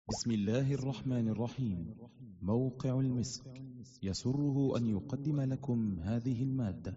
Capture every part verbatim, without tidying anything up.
بسم الله الرحمن الرحيم. موقع المسك يسره أن يقدم لكم هذه المادة.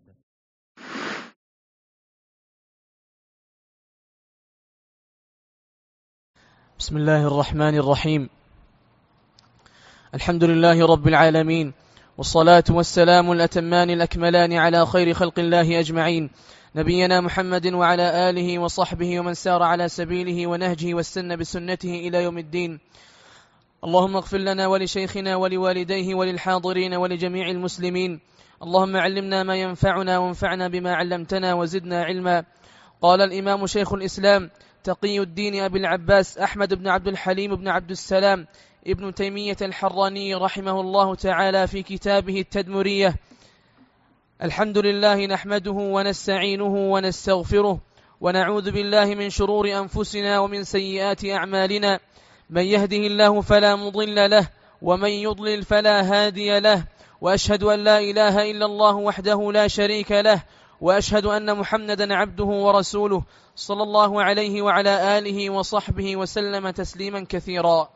بسم الله الرحمن الرحيم. الحمد لله رب العالمين، والصلاة والسلام الأتمان الأكملان على خير خلق الله أجمعين، نبينا محمد وعلى آله وصحبه ومن سار على سبيله ونهجه واستنى بسنته إلى يوم الدين. اللهم اغفر لنا ولشيخنا ولوالديه وللحاضرين ولجميع المسلمين. اللهم علمنا ما ينفعنا وانفعنا بما علمتنا وزدنا علما. قال الإمام شيخ الإسلام تقي الدين أبي العباس أحمد بن عبد الحليم بن عبد السلام ابن تيمية الحراني رحمه الله تعالى في كتابه التدمرية: الحمد لله نحمده ونستعينه ونستغفره ونعوذ بالله من شرور أنفسنا ومن سيئات أعمالنا، من يهده الله فلا مضل له ومن يضلل فلا هادي له، وأشهد أن لا إله إلا الله وحده لا شريك له، وأشهد أن محمدا عبده ورسوله صلى الله عليه وعلى آله وصحبه وسلم تسليما كثيرا.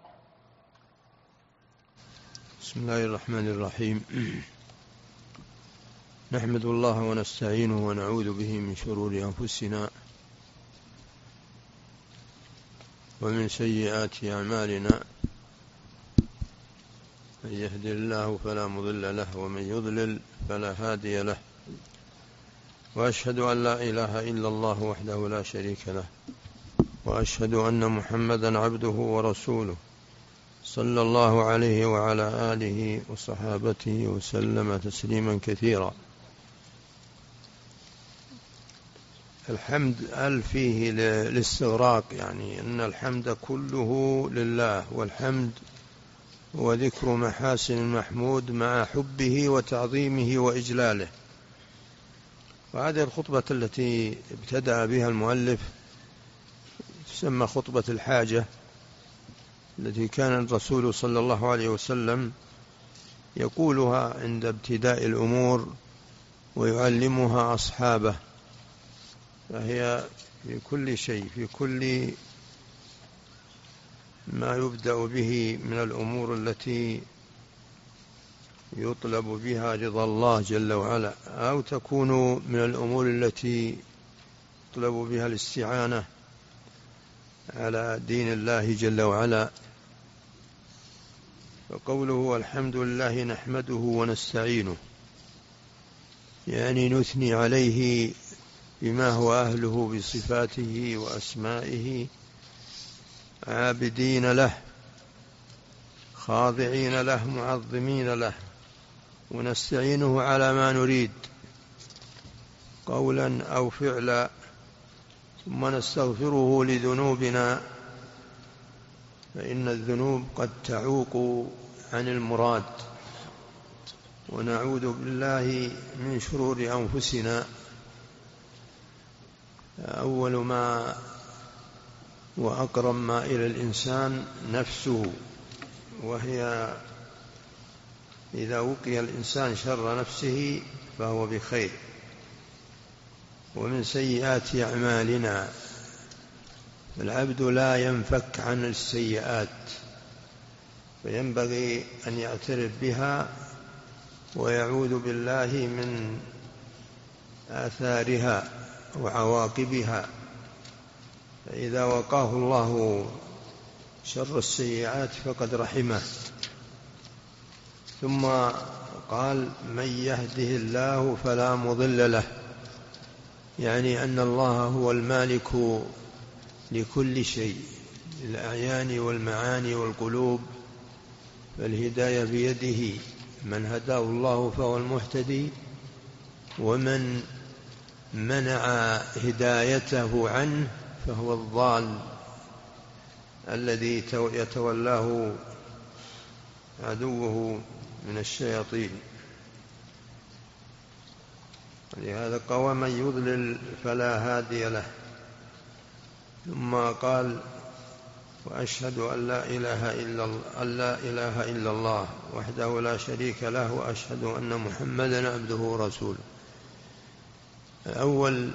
بسم الله الرحمن الرحيم. نحمد الله ونستعينه ونعوذ به من شرور أنفسنا ومن سيئات أعمالنا، من يهد الله فلا مضل له ومن يضلل فلا هادي له، وأشهد أن لا إله إلا الله وحده لا شريك له، وأشهد أن محمدا عبده ورسوله صلى الله عليه وعلى آله وصحابته وسلم تسليما كثيرا. الحمد أل فيه للاستغراق، يعني أن الحمد كله لله، والحمد هو ذكر محاسن المحمود مع حبه وتعظيمه وإجلاله. وهذه الخطبة التي ابتدأ بها المؤلف تسمى خطبة الحاجة، التي كان الرسول صلى الله عليه وسلم يقولها عند ابتداء الأمور ويعلمها أصحابه، فهي في كل شيء، في كل ما يبدأ به من الأمور التي يطلب بها رضا الله جل وعلا، أو تكون من الأمور التي يطلب بها الاستعانة على دين الله جل وعلا. فقوله الحمد لله نحمده ونستعينه، يعني نثني عليه بما هو أهله بصفاته وأسمائه، عابدين له خاضعين له معظمين له، ونستعينه على ما نريد قولا أو فعلا، ثم نستغفره لذنوبنا، فإن الذنوب قد تعوق عن المراد، ونعوذ بالله من شرور أنفسنا. أول ما وأقرب ما إلى الإنسان نفسه، وهي إذا وقي الإنسان شر نفسه فهو بخير. ومن سيئات أعمالنا، العبد لا ينفك عن السيئات، فينبغي أن يعترف بها ويعوذ بالله من آثارها وعواقبها، فإذا وقاه الله شر السيئات فقد رحمه. ثم قال من يهده الله فلا مضل له، يعني أن الله هو المالك لكل شيء، الأعيان والمعاني والقلوب، فالهداية بيده، من هداه الله فهو المهتدي، ومن منع هدايته عنه فهو الضال الذي يتولاه عدوه من الشياطين. لهذا قال من يضلل فلا هادي له. ثم قال وأشهد أن لا إله إلا الله, أن لا إله إلا الله وحده لا شريك له، وأشهد أن محمدا عبده ورسوله. الأول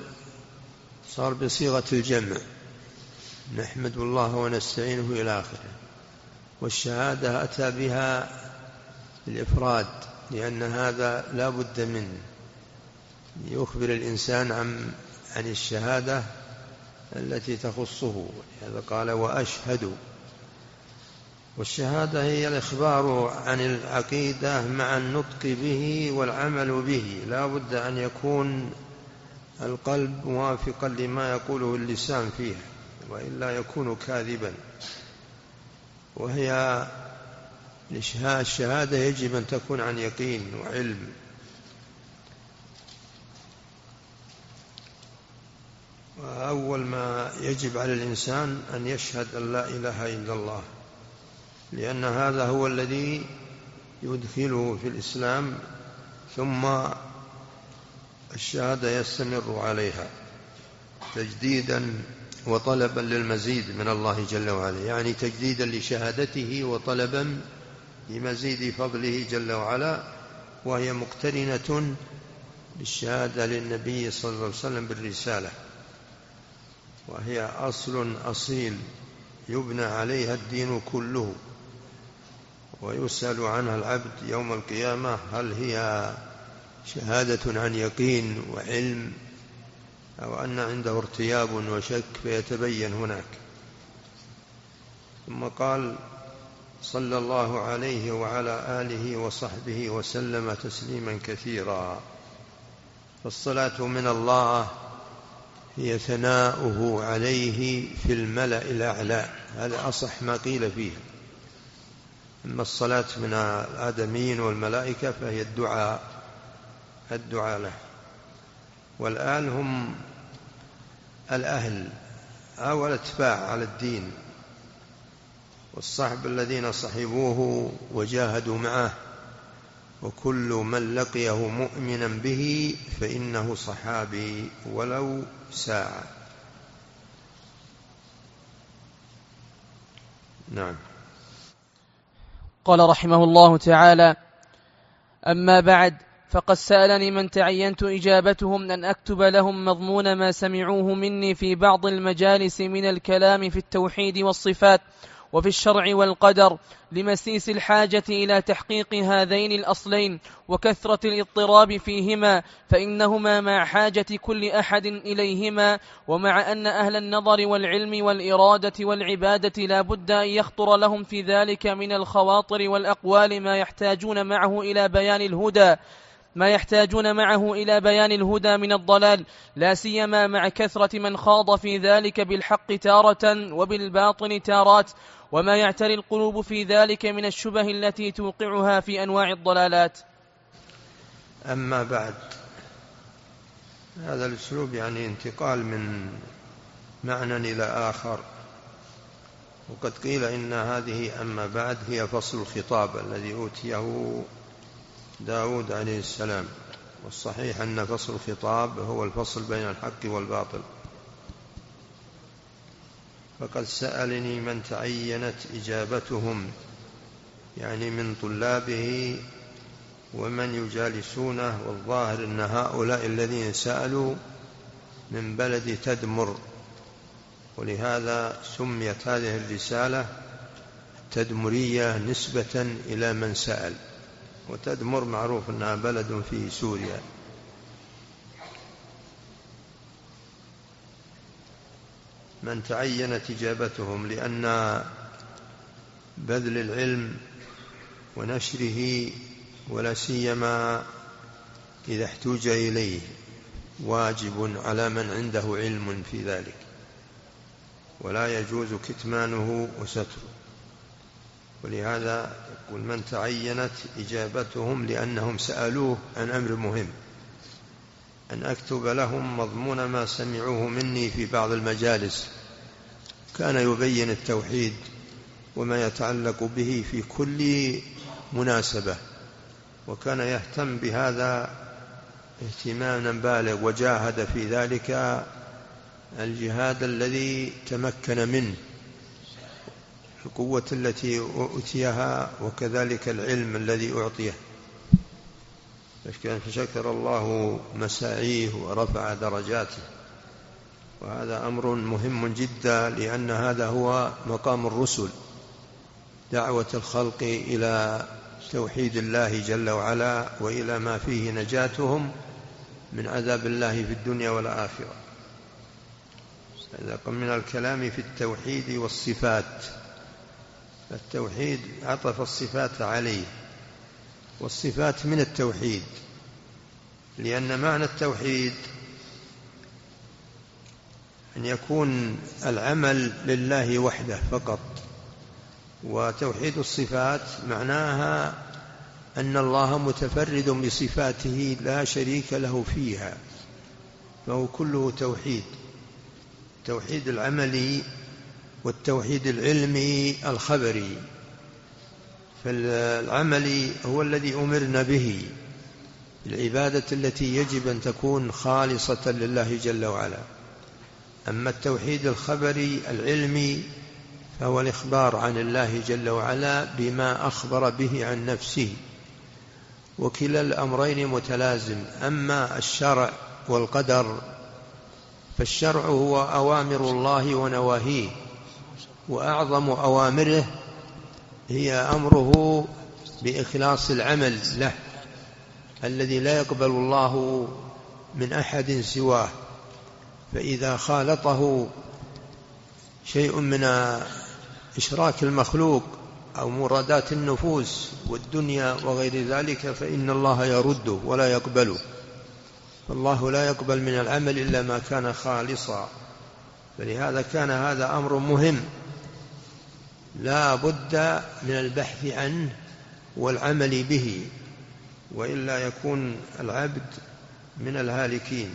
صار بصيغة الجمع، نحمد الله ونستعينه إلى آخره. والشهادة أتى بها الإفراد، لأن هذا لا بد منه، يخبر الإنسان عن عن الشهادة التي تخصه، هذا قال وأشهد. والشهادة هي الإخبار عن العقيدة مع النطق به والعمل به، لا بد أن يكون القلب موافقا لما يقوله اللسان فيه، وإلا يكون كاذبا. وهي الشهادة يجب أن تكون عن يقين وعلم. وأول ما يجب على الإنسان أن يشهد أن لا إله إلا الله، لأن هذا هو الذي يدخله في الإسلام، ثم الشهادة يستمر عليها تجديدا وطلبا للمزيد من الله جل وعلا، يعني تجديدا لشهادته وطلبا لمزيد فضله جل وعلا، وهي مقترنة بالشهادة للنبي صلى الله عليه وسلم بالرسالة، وهي أصل أصيل يبنى عليها الدين كله، ويسأل عنها العبد يوم القيامة هل هي شهادة عن يقين وعلم أو أن عنده ارتياب وشك، فيتبين هناك. ثم قال صلى الله عليه وعلى آله وصحبه وسلم تسليما كثيرا. فالصلاة من الله هي ثناؤه عليه في الملأ الأعلى، هذا أصح ما قيل فيه. أما الصلاة من الآدميين والملائكة فهي الدعاء الدعاء له. والآل هم الأهل أو الاتباع على الدين، والصحب الذين صحبوه وجاهدوا معه، وكل من لقيه مؤمنا به فإنه صحابي ولو ساعة. نعم. قال رحمه الله تعالى: أما بعد، فقد سألني من تعينت إجابتهم أن أكتب لهم مضمون ما سمعوه مني في بعض المجالس من الكلام في التوحيد والصفات وفي الشرع والقدر، لمسيس الحاجة إلى تحقيق هذين الأصلين وكثرة الاضطراب فيهما، فإنهما مع حاجة كل أحد إليهما، ومع أن أهل النظر والعلم والإرادة والعبادة لا بد أن يخطر لهم في ذلك من الخواطر والأقوال ما يحتاجون معه إلى بيان الهدى ما يحتاجون معه إلى بيان الهدى من الضلال، لا سيما مع كثرة من خاض في ذلك بالحق تارة وبالباطل تارات، وما يعتري القلوب في ذلك من الشبه التي توقعها في أنواع الضلالات. أما بعد، هذا الأسلوب يعني انتقال من معنى إلى آخر، وقد قيل إن هذه أما بعد هي فصل الخطاب الذي أوتيه داود عليه السلام، والصحيح أن فصل الخطاب هو الفصل بين الحق والباطل. فقد سألني من تعينت إجابتهم، يعني من طلابه ومن يجالسونه، والظاهر أن هؤلاء الذين سألوا من بلد تدمر، ولهذا سميت هذه الرسالة تدمرية نسبة إلى من سأل، وتدمر معروف أنها بلد في سوريا. من تعينت إجابتهم، لأن بذل العلم ونشره ولا سيما إذا احتوج إليه واجب على من عنده علم في ذلك، ولا يجوز كتمانه وستره. ولهذا يقول من تعينت إجابتهم، لأنهم سألوه عن أمر مهم، أن أكتب لهم مضمون ما سمعوه مني في بعض المجالس. كان يبين التوحيد وما يتعلق به في كل مناسبة، وكان يهتم بهذا اهتماما بالغ، وجاهد في ذلك الجهاد الذي تمكن منه، القوة التي أؤتيها، وكذلك العلم الذي أعطيه، فشكر الله مساعيه ورفع درجاته. وهذا أمر مهم جدا، لأن هذا هو مقام الرسل، دعوة الخلق إلى توحيد الله جل وعلا وإلى ما فيه نجاتهم من عذاب الله في الدنيا والآخرة. هذا من الكلام في التوحيد والصفات. التوحيد عطف الصفات عليه، والصفات من التوحيد، لأن معنى التوحيد أن يكون العمل لله وحده فقط، وتوحيد الصفات معناها أن الله متفرد بصفاته لا شريك له فيها، فهو كله توحيد، التوحيد العملي والتوحيد العلمي الخبري. فالعملي هو الذي أمرنا به، العبادة التي يجب أن تكون خالصة لله جل وعلا. أما التوحيد الخبري العلمي فهو الإخبار عن الله جل وعلا بما أخبر به عن نفسه، وكلا الأمرين متلازم. أما الشرع والقدر فالشرع هو أوامر الله ونواهيه، وأعظم أوامره هي أمره بإخلاص العمل له الذي لا يقبل الله من أحد سواه. فإذا خالطه شيء من إشراك المخلوق أو مرادات النفوس والدنيا وغير ذلك فإن الله يرده ولا يقبله. فالله لا يقبل من العمل إلا ما كان خالصا، فلهذا كان هذا أمر مهم لا بد من البحث عنه والعمل به، وإلا يكون العبد من الهالكين.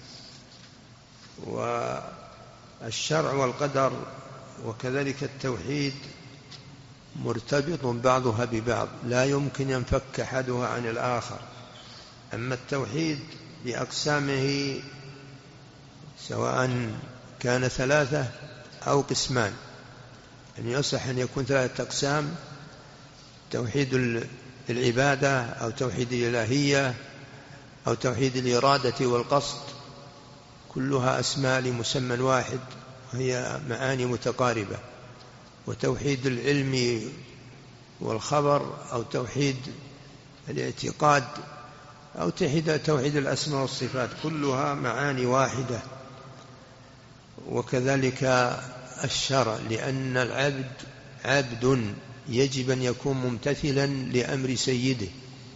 والشرع والقدر وكذلك التوحيد مرتبط بعضها ببعض، لا يمكن ينفك أحدها عن الآخر. أما التوحيد بأقسامه سواء كان ثلاثة أو قسمان، أن يصح أن يكون ثلاثة أقسام: توحيد العبادة أو توحيد الإلهية أو توحيد الإرادة والقصد، كلها أسماء لمسمى واحد وهي معاني متقاربة. وتوحيد العلم والخبر أو توحيد الاعتقاد أو توحيد الأسماء والصفات، كلها معاني واحدة. وكذلك الشرع، لأن العبد عبد يجب أن يكون ممتثلا لأمر سيده.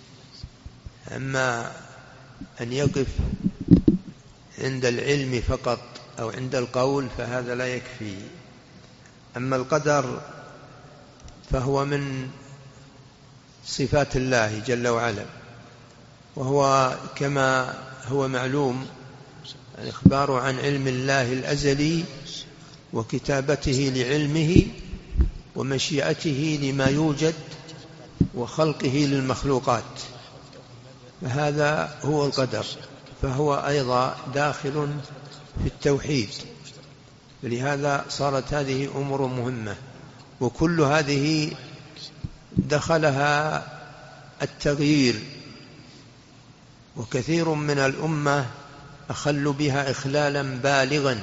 أما أن يقف عند العلم فقط أو عند القول فهذا لا يكفي. أما القدر فهو من صفات الله جل وعلا، وهو كما هو معلوم الإخبار عن علم الله الأزلي وكتابته لعلمه ومشيئته لما يوجد وخلقه للمخلوقات، فهذا هو القدر، فهو أيضا داخل في التوحيد. لهذا صارت هذه أمور مهمة، وكل هذه دخلها التغيير، وكثير من الأمة أخلوا بها إخلالا بالغا،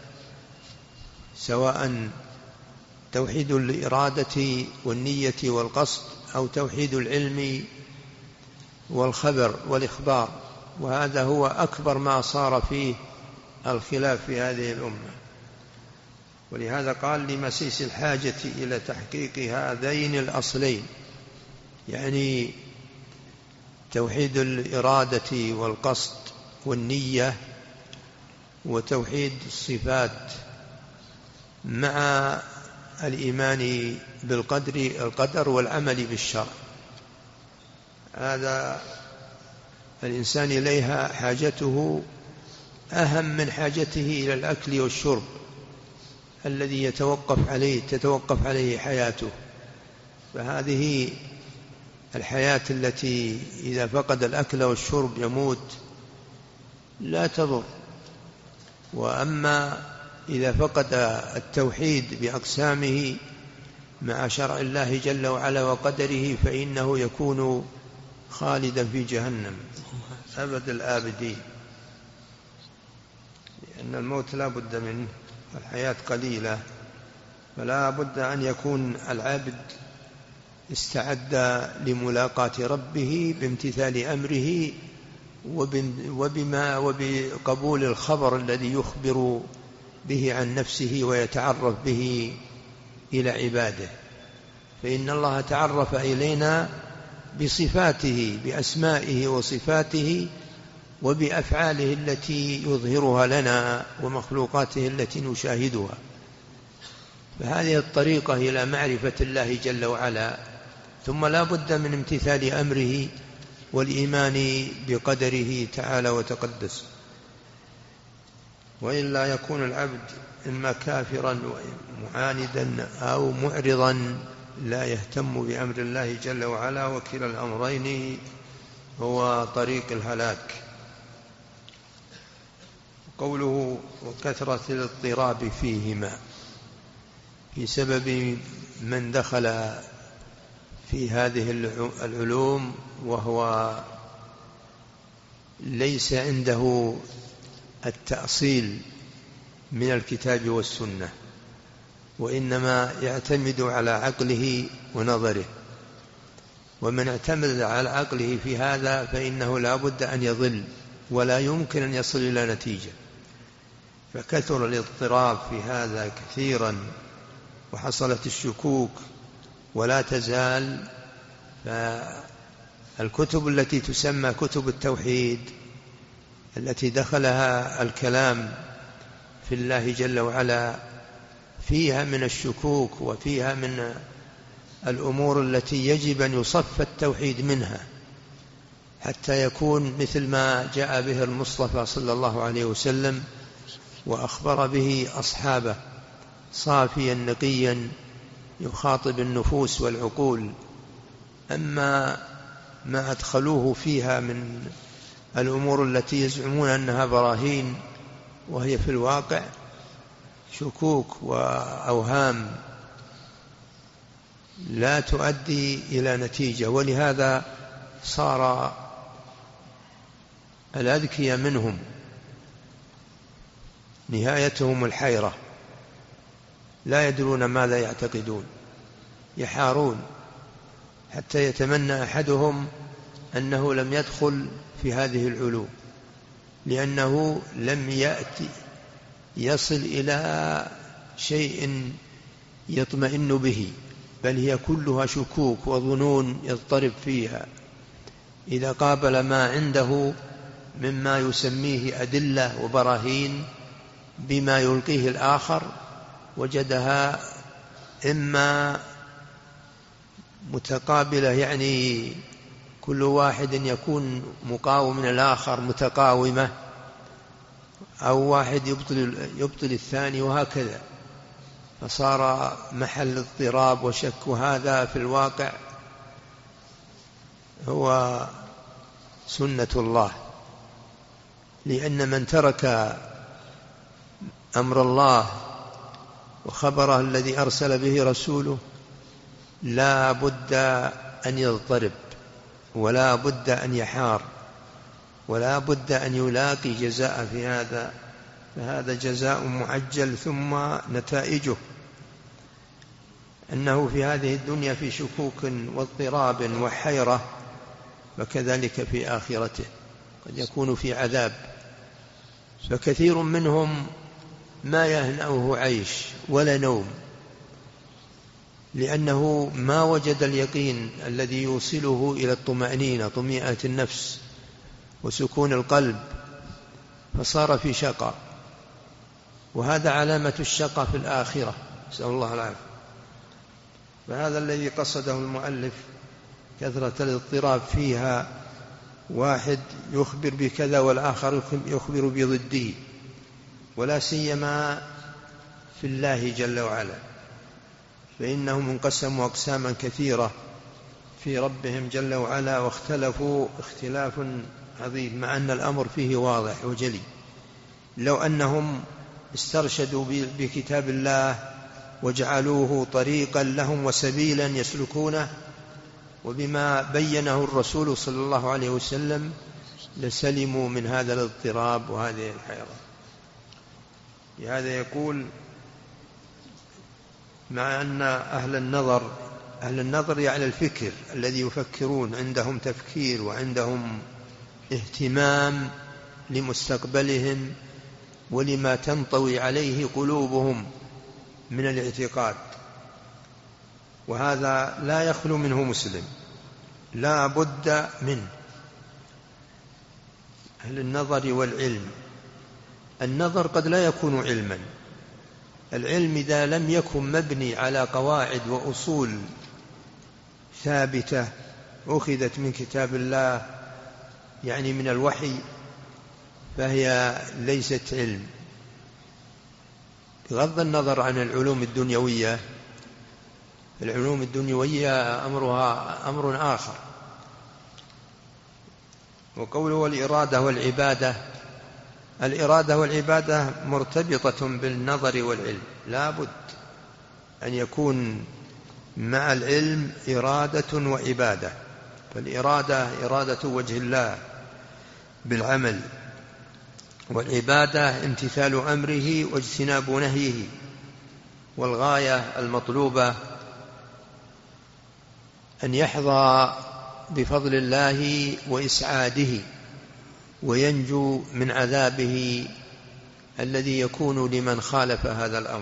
سواء توحيد الإرادة والنية والقصد أو توحيد العلم والخبر والإخبار، وهذا هو أكبر ما صار فيه الخلاف في هذه الأمة. ولهذا قال: لمسيس الحاجة إلى تحقيق هذين الأصلين، يعني توحيد الإرادة والقصد والنية وتوحيد الصفات مع الإيمان بالقدر القدر والعمل بالشرع. هذا الإنسان إليها حاجته أهم من حاجته إلى الأكل والشرب الذي يتوقف عليه تتوقف عليه حياته. فهذه الحياة التي إذا فقد الأكل والشرب يموت لا تضر. وأما إذا فقد التوحيد بأقسامه مع شرع الله جل وعلا وقدره فإنه يكون خالدا في جهنم أبد الآبدين، لأن الموت لا بد منه، الحياة قليلة، فلا بد أن يكون العبد استعد لملاقاة ربه بامتثال أمره وبما وبقبول الخبر الذي يخبر به عن نفسه ويتعرف به إلى عباده. فإن الله تعرف إلينا بصفاته، بأسمائه وصفاته وبأفعاله التي يظهرها لنا ومخلوقاته التي نشاهدها. فهذه الطريقة إلى معرفة الله جل وعلا. ثم لا بد من امتثال أمره والإيمان بقدره تعالى وتقدس، وإلا يكون العبد إما كافرا معاندا أو معرضا لا يهتم بأمر الله جل وعلا، وكلا الأمرين هو طريق الهلاك. قوله وكثرة الاضطراب فيهما، في سبب من دخل في هذه العلوم وهو ليس عنده التأصيل من الكتاب والسنة، وإنما يعتمد على عقله ونظره. ومن اعتمد على عقله في هذا فإنه لا بد أن يضل ولا يمكن أن يصل إلى نتيجة. فكثر الاضطراب في هذا كثيرا، وحصلت الشكوك ولا تزال. فالكتب التي تسمى كتب التوحيد التي دخلها الكلام في الله جل وعلا فيها من الشكوك وفيها من الأمور التي يجب أن يصف التوحيد منها حتى يكون مثل ما جاء به المصطفى صلى الله عليه وسلم وأخبر به أصحابه، صافيا نقيا يخاطب النفوس والعقول. أما ما أدخلوه فيها من الأمور التي يزعمون أنها براهين وهي في الواقع شكوك وأوهام لا تؤدي إلى نتيجة. ولهذا صار الأذكياء منهم نهايتهم الحيرة، لا يدرون ماذا يعتقدون، يحارون، حتى يتمنى أحدهم أنه لم يدخل في هذه العلوم لأنه لم يأتي يصل إلى شيء يطمئن به، بل هي كلها شكوك وظنون يضطرب فيها. إذا قابل ما عنده مما يسميه أدلة وبراهين بما يلقيه الآخر وجدها إما متقابلة، يعني كل واحد يكون مقاوم من الآخر متقاومة، أو واحد يبطل, يبطل الثاني، وهكذا. فصار محل اضطراب وشك. وهذا في الواقع هو سنة الله، لأن من ترك أمر الله وخبره الذي أرسل به رسوله لا بد أن يضطرب، ولا بد أن يحار، ولا بد أن يلاقي جزاء في هذا. فهذا جزاء معجل، ثم نتائجه أنه في هذه الدنيا في شكوك واضطراب وحيرة، وكذلك في آخرته قد يكون في عذاب. فكثير منهم ما يهنأه عيش ولا نوم، لأنه ما وجد اليقين الذي يوصله إلى الطمأنينة، طمئنة النفس وسكون القلب، فصار في شقاء. وهذا علامة الشقاء في الآخرة، نسأل الله العافية. فهذا الذي قصده المؤلف، كثرة الاضطراب فيها، واحد يخبر بكذا والآخر يخبر بضده، ولا سيما في الله جل وعلا، فإنهم انقسموا أقساما كثيرة في ربهم جل وعلا، واختلفوا اختلاف عظيم، مع أن الأمر فيه واضح وجلي. لو أنهم استرشدوا بكتاب الله وجعلوه طريقا لهم وسبيلا يسلكونه وبما بينه الرسول صلى الله عليه وسلم لسلموا من هذا الاضطراب وهذه الحيرة. لهذا يقول: مع أن أهل النظر أهل النظر يعني الفكر الذي يفكرون، عندهم تفكير وعندهم اهتمام لمستقبلهم ولما تنطوي عليه قلوبهم من الاعتقاد، وهذا لا يخلو منه مسلم، لا بد منه. أهل النظر والعلم، النظر قد لا يكون علما، العلم إذا لم يكن مبني على قواعد وأصول ثابتة أخذت من كتاب الله يعني من الوحي فهي ليست علم. بغض النظر عن العلوم الدنيوية، العلوم الدنيوية أمرها أمر آخر. وقوله والإرادة والعبادة، الإرادة والعبادة مرتبطة بالنظر والعلم، لا بد أن يكون مع العلم إرادة وعبادة. فالإرادة إرادة وجه الله بالعمل، والعبادة امتثال أمره واجتناب نهيه، والغاية المطلوبة أن يحظى بفضل الله وإسعاده وينجو من عذابه الذي يكون لمن خالف هذا الأمر.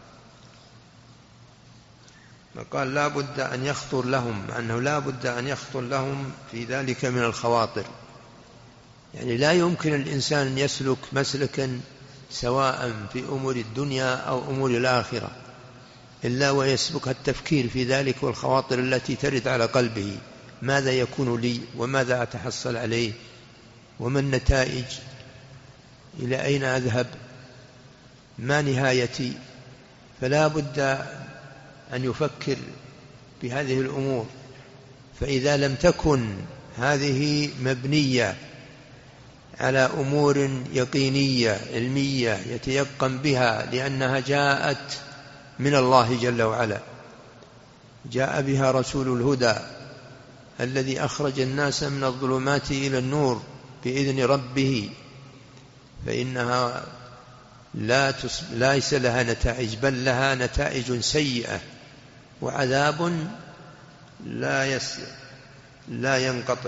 قال لا بد أن يخطر لهم، أنه لا بد أن يخطر لهم في ذلك من الخواطر، يعني لا يمكن الإنسان أن يسلك مسلكا سواء في أمور الدنيا أو أمور الآخرة إلا ويسبق التفكير في ذلك والخواطر التي ترد على قلبه، ماذا يكون لي وماذا أتحصل عليه وما النتائج، إلى أين أذهب، ما نهايتي. فلا بد أن يفكر بهذه الأمور. فإذا لم تكن هذه مبنية على أمور يقينية علمية يتيقن بها لأنها جاءت من الله جل وعلا، جاء بها رسول الهدى الذي أخرج الناس من الظلمات إلى النور بإذن ربه، فإنها لا ليس لها نتائج، بل لها نتائج سيئة وعذاب لا يس لا ينقطع.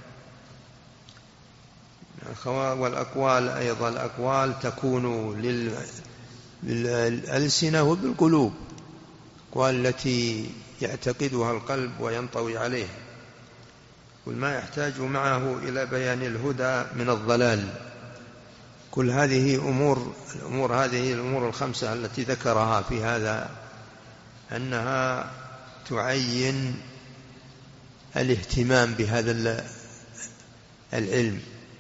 والأقوال أيضا، الأقوال تكون للألسنة وبالقلوب، الأقوال التي يعتقدها القلب وينطوي عليها، والما يحتاج معه إلى بيان الهدى من الضلال. كل هذه أمور الأمور هذه الأمور الخمسة التي ذكرها في هذا أنها تعين الاهتمام بهذا العلم،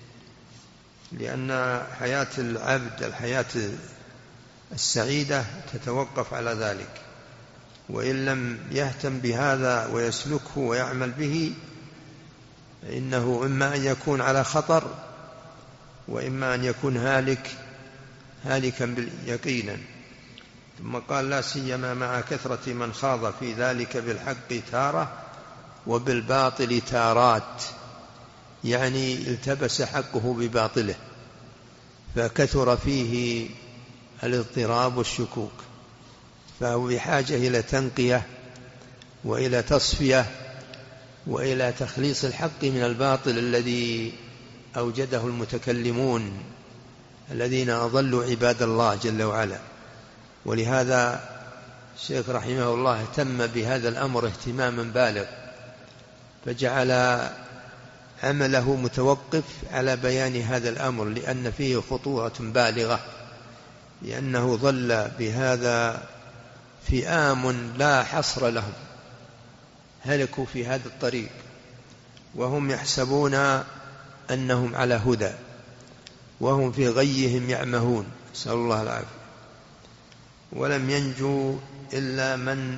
لأن حياة العبد الحياة السعيدة تتوقف على ذلك، وإن لم يهتم بهذا ويسلكه ويعمل به فإنه إما أن يكون على خطر وإما أن يكون هالك هالكا يقينا. ثم قال لا سيما مع كثرة من خاض في ذلك بالحق تارة وبالباطل تارات، يعني التبس حقه بباطله فكثر فيه الاضطراب والشكوك، فهو بحاجة إلى تنقية وإلى تصفية وإلى تخليص الحق من الباطل الذي أوجده المتكلمون الذين أضلوا عباد الله جل وعلا. ولهذا الشيخ رحمه الله اهتم بهذا الأمر اهتماما بالغ، فجعل عمله متوقف على بيان هذا الأمر لأن فيه خطورة بالغة، لأنه ظل بهذا فئام لا حصر لهم، هلكوا في هذا الطريق وهم يحسبون أنهم على هدى وهم في غيهم يعمهون، نسأل الله العافية. ولم ينجو إلا من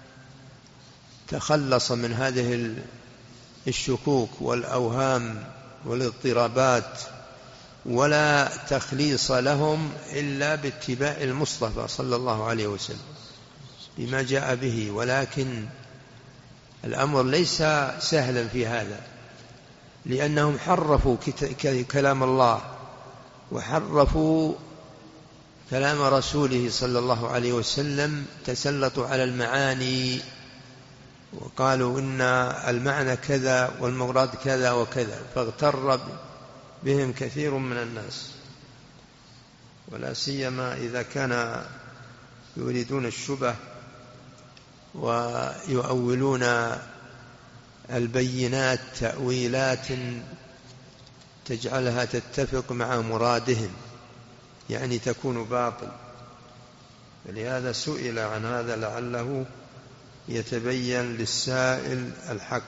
تخلص من هذه الشكوك والأوهام والاضطرابات، ولا تخليص لهم إلا باتباع المصطفى صلى الله عليه وسلم بما جاء به. ولكن الأمر ليس سهلا في هذا، لأنهم حرفوا كلام الله وحرفوا كلام رسوله صلى الله عليه وسلم، تسلطوا على المعاني وقالوا إن المعنى كذا والمراد كذا وكذا، فاغتر بهم كثير من الناس، ولا سيما إذا كان يريدون الشبه ويؤولون البينات تأويلات تجعلها تتفق مع مرادهم، يعني تكون باطل. فلهذا سئل عن هذا لعله يتبين للسائل الحق.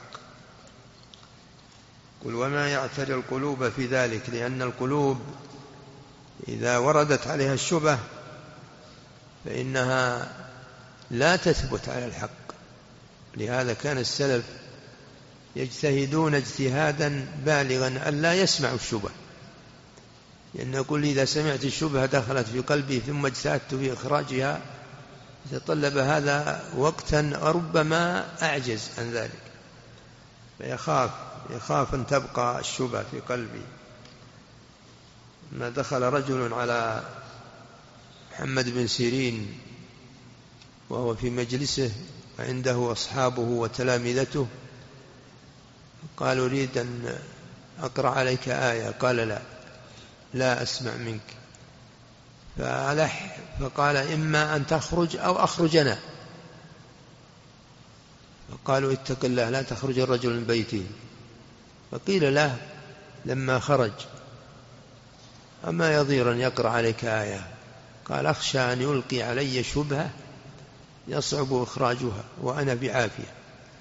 قل وما يعتري القلوب في ذلك، لأن القلوب إذا وردت عليها الشبه فإنها لا تثبت على الحق. لهذا كان السلف يجتهدون اجتهادا بالغا ألا يسمعوا الشبه، لأن يقول إذا سمعت الشبهة دخلت في قلبي ثم اجتهدت في إخراجها يتطلب هذا وقتا وربما أعجز عن ذلك، فيخاف يخاف أن تبقى الشبهة في قلبي. ما دخل رجل على محمد بن سيرين وهو في مجلسه وعنده أصحابه وتلامذته، قال أريد أن أقرأ عليك آية، قال لا لا أسمع منك، فألح فقال إما أن تخرج أو أخرج أنا. فقالوا اتق الله لا تخرج الرجل من بيته. فقيل له لما خرج أما يضير أن يقرأ عليك آية؟ قال أخشى أن يلقي علي شبهة يصعب إخراجها وأنا بعافية.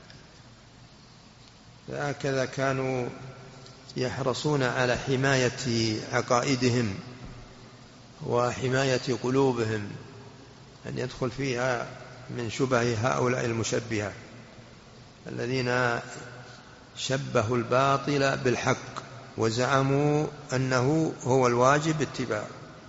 فهكذا كانوا يحرصون على حماية عقائدهم وحماية قلوبهم أن يدخل فيها من شبه هؤلاء المشبهة الذين شبهوا الباطل بالحق وزعموا أنه هو الواجب اتباعه.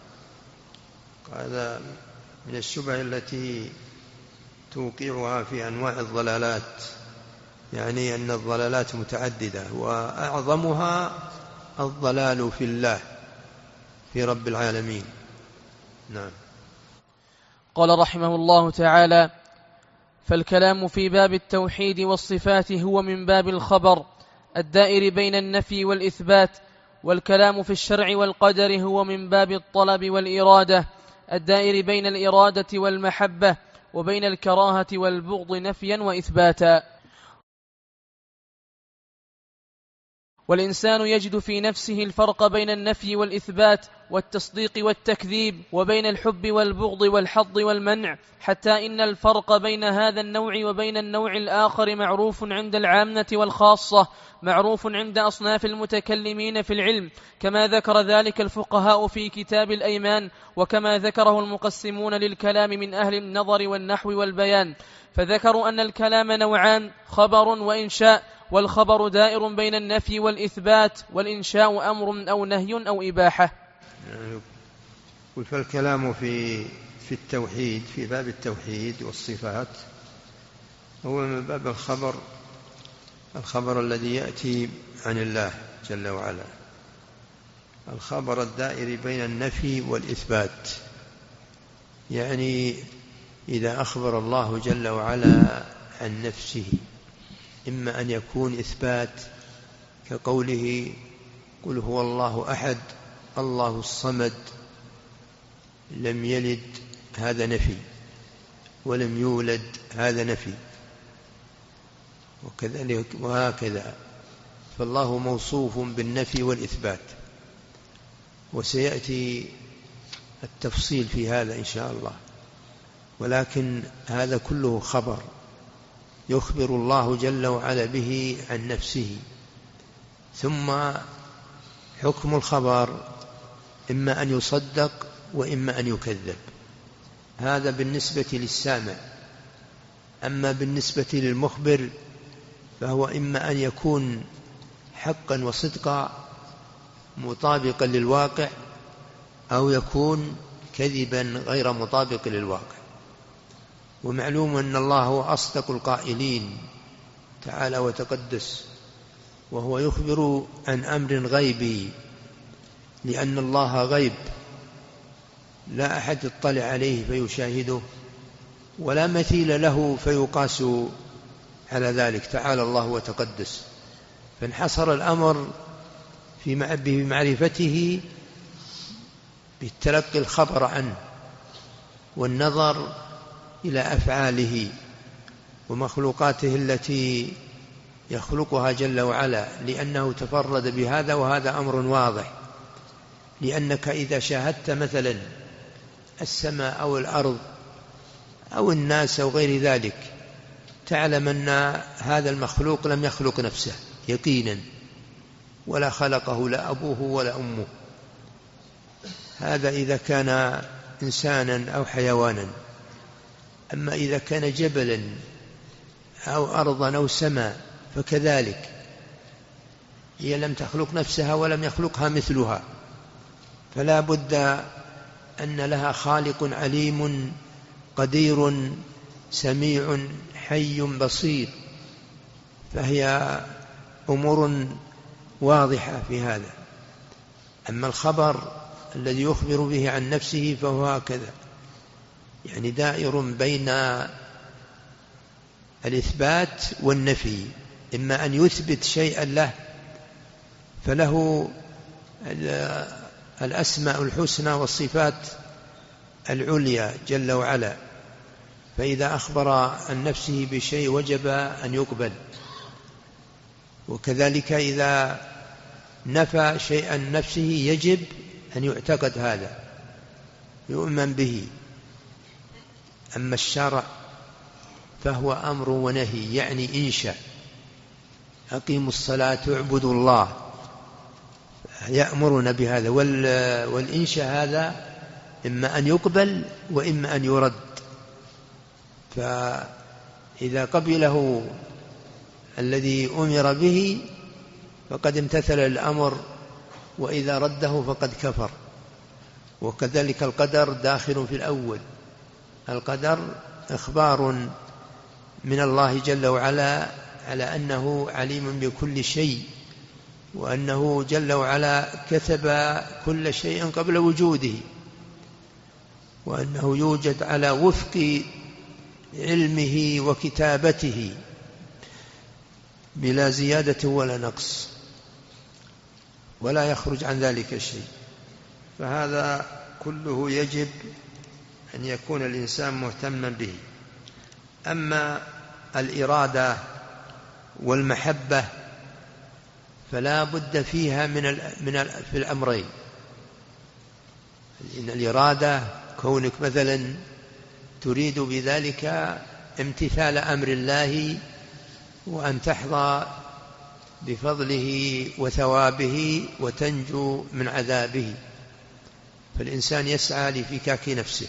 هذا من الشبه التي توقعها في أنواع الضلالات، يعني أن الضلالات متعددة وأعظمها الضلال في الله في رب العالمين. نعم. قال رحمه الله تعالى: فالكلام في باب التوحيد والصفات هو من باب الخبر الدائر بين النفي والإثبات، والكلام في الشرع والقدر هو من باب الطلب والإرادة الدائر بين الإرادة والمحبة وبين الكراهة والبغض نفيا وإثباتا. والإنسان يجد في نفسه الفرق بين النفي والإثبات والتصديق والتكذيب، وبين الحب والبغض والحظ والمنع، حتى إن الفرق بين هذا النوع وبين النوع الآخر معروف عند العامة والخاصة، معروف عند أصناف المتكلمين في العلم، كما ذكر ذلك الفقهاء في كتاب الأيمان، وكما ذكره المقسمون للكلام من أهل النظر والنحو والبيان. فذكروا أن الكلام نوعان: خبر وإنشاء، والخبر دائر بين النفي والإثبات، والإنشاء أمر أو نهي أو إباحة. فالكلام في في التوحيد في باب التوحيد والصفات هو من باب الخبر، الخبر الذي يأتي عن الله جل وعلا، الخبر الدائر بين النفي والإثبات. يعني إذا أخبر الله جل وعلا عن نفسه إما أن يكون إثبات كقوله قل هو الله أحد الله الصمد لم يلد، هذا نفي، ولم يولد، هذا نفي، وكذلك وهكذا. فالله موصوف بالنفي والإثبات، وسيأتي التفصيل في هذا إن شاء الله. ولكن هذا كله خبر يخبر الله جل وعلا به عن نفسه. ثم حكم الخبر إما أن يصدق وإما أن يكذب، هذا بالنسبة للسامع. أما بالنسبة للمخبر فهو إما أن يكون حقا وصدقا مطابقا للواقع، أو يكون كذبا غير مطابق للواقع. ومعلوم أن الله هو أصدق القائلين تعالى وتقدس، وهو يخبر عن أمر غيبي، لأن الله غيب لا أحد يطلع عليه فيشاهده، ولا مثيل له فيقاس على ذلك، تعالى الله وتقدس. فانحصر الأمر في معرفته بالتلقي الخبر عنه والنظر إلى أفعاله ومخلوقاته التي يخلقها جل وعلا، لأنه تفرد بهذا، وهذا أمر واضح. لأنك إذا شاهدت مثلا السماء أو الأرض أو الناس أو غير ذلك، تعلم أن هذا المخلوق لم يخلق نفسه يقينا، ولا خلقه لا أبوه ولا أمه. هذا إذا كان إنسانا أو حيوانا. أما إذا كان جبلا أو أرضا أو سماء فكذلك، هي لم تخلق نفسها ولم يخلقها مثلها، فلا بد أن لها خالق عليم قدير سميع حي بصير. فهي أمور واضحة في هذا. أما الخبر الذي يخبر به عن نفسه فهو هكذا، يعني دائر بين الإثبات والنفي. إما أن يثبت شيئا له فله الأسماء الحسنى والصفات العليا جل وعلا، فإذا أخبر عن نفسه بشيء وجب أن يقبل. وكذلك إذا نفى شيئا نفسه يجب أن يعتقد هذا، يؤمن به. أما الشرع فهو أمر ونهي، يعني إنشاء، أقيموا الصلاة واعبدوا الله، يأمرنا بهذا. والإنشاء هذا إما أن يقبل وإما أن يرد، فإذا قبله الذي أمر به فقد امتثل الأمر، وإذا رده فقد كفر. وكذلك القدر داخل في الأول. القدر إخبار من الله جل وعلا على أنه عليم بكل شيء، وأنه جل وعلا كتب كل شيء قبل وجوده، وأنه يوجد على وفق علمه وكتابته بلا زيادة ولا نقص، ولا يخرج عن ذلك شيء. فهذا كله يجب أن يكون الإنسان مهتما به. أما الإرادة والمحبة فلا بد فيها من من في الأمرين. إن الإرادة كونك مثلا تريد بذلك امتثال أمر الله وأن تحظى بفضله وثوابه وتنجو من عذابه، فالإنسان يسعى لفكاك نفسه.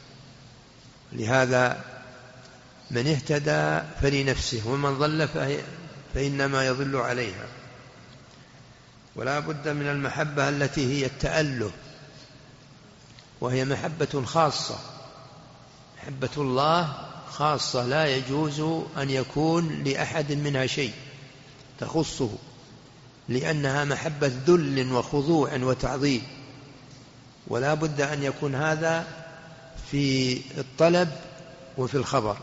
لهذا من اهتدى فلنفسه ومن ضل فإنما يضل عليها. ولا بد من المحبة التي هي التأله، وهي محبة خاصة، محبة الله خاصة، لا يجوز أن يكون لأحد منها شيء تخصه، لأنها محبة ذل وخضوع وتعظيم. ولا بد أن يكون هذا في الطلب وفي الخبر،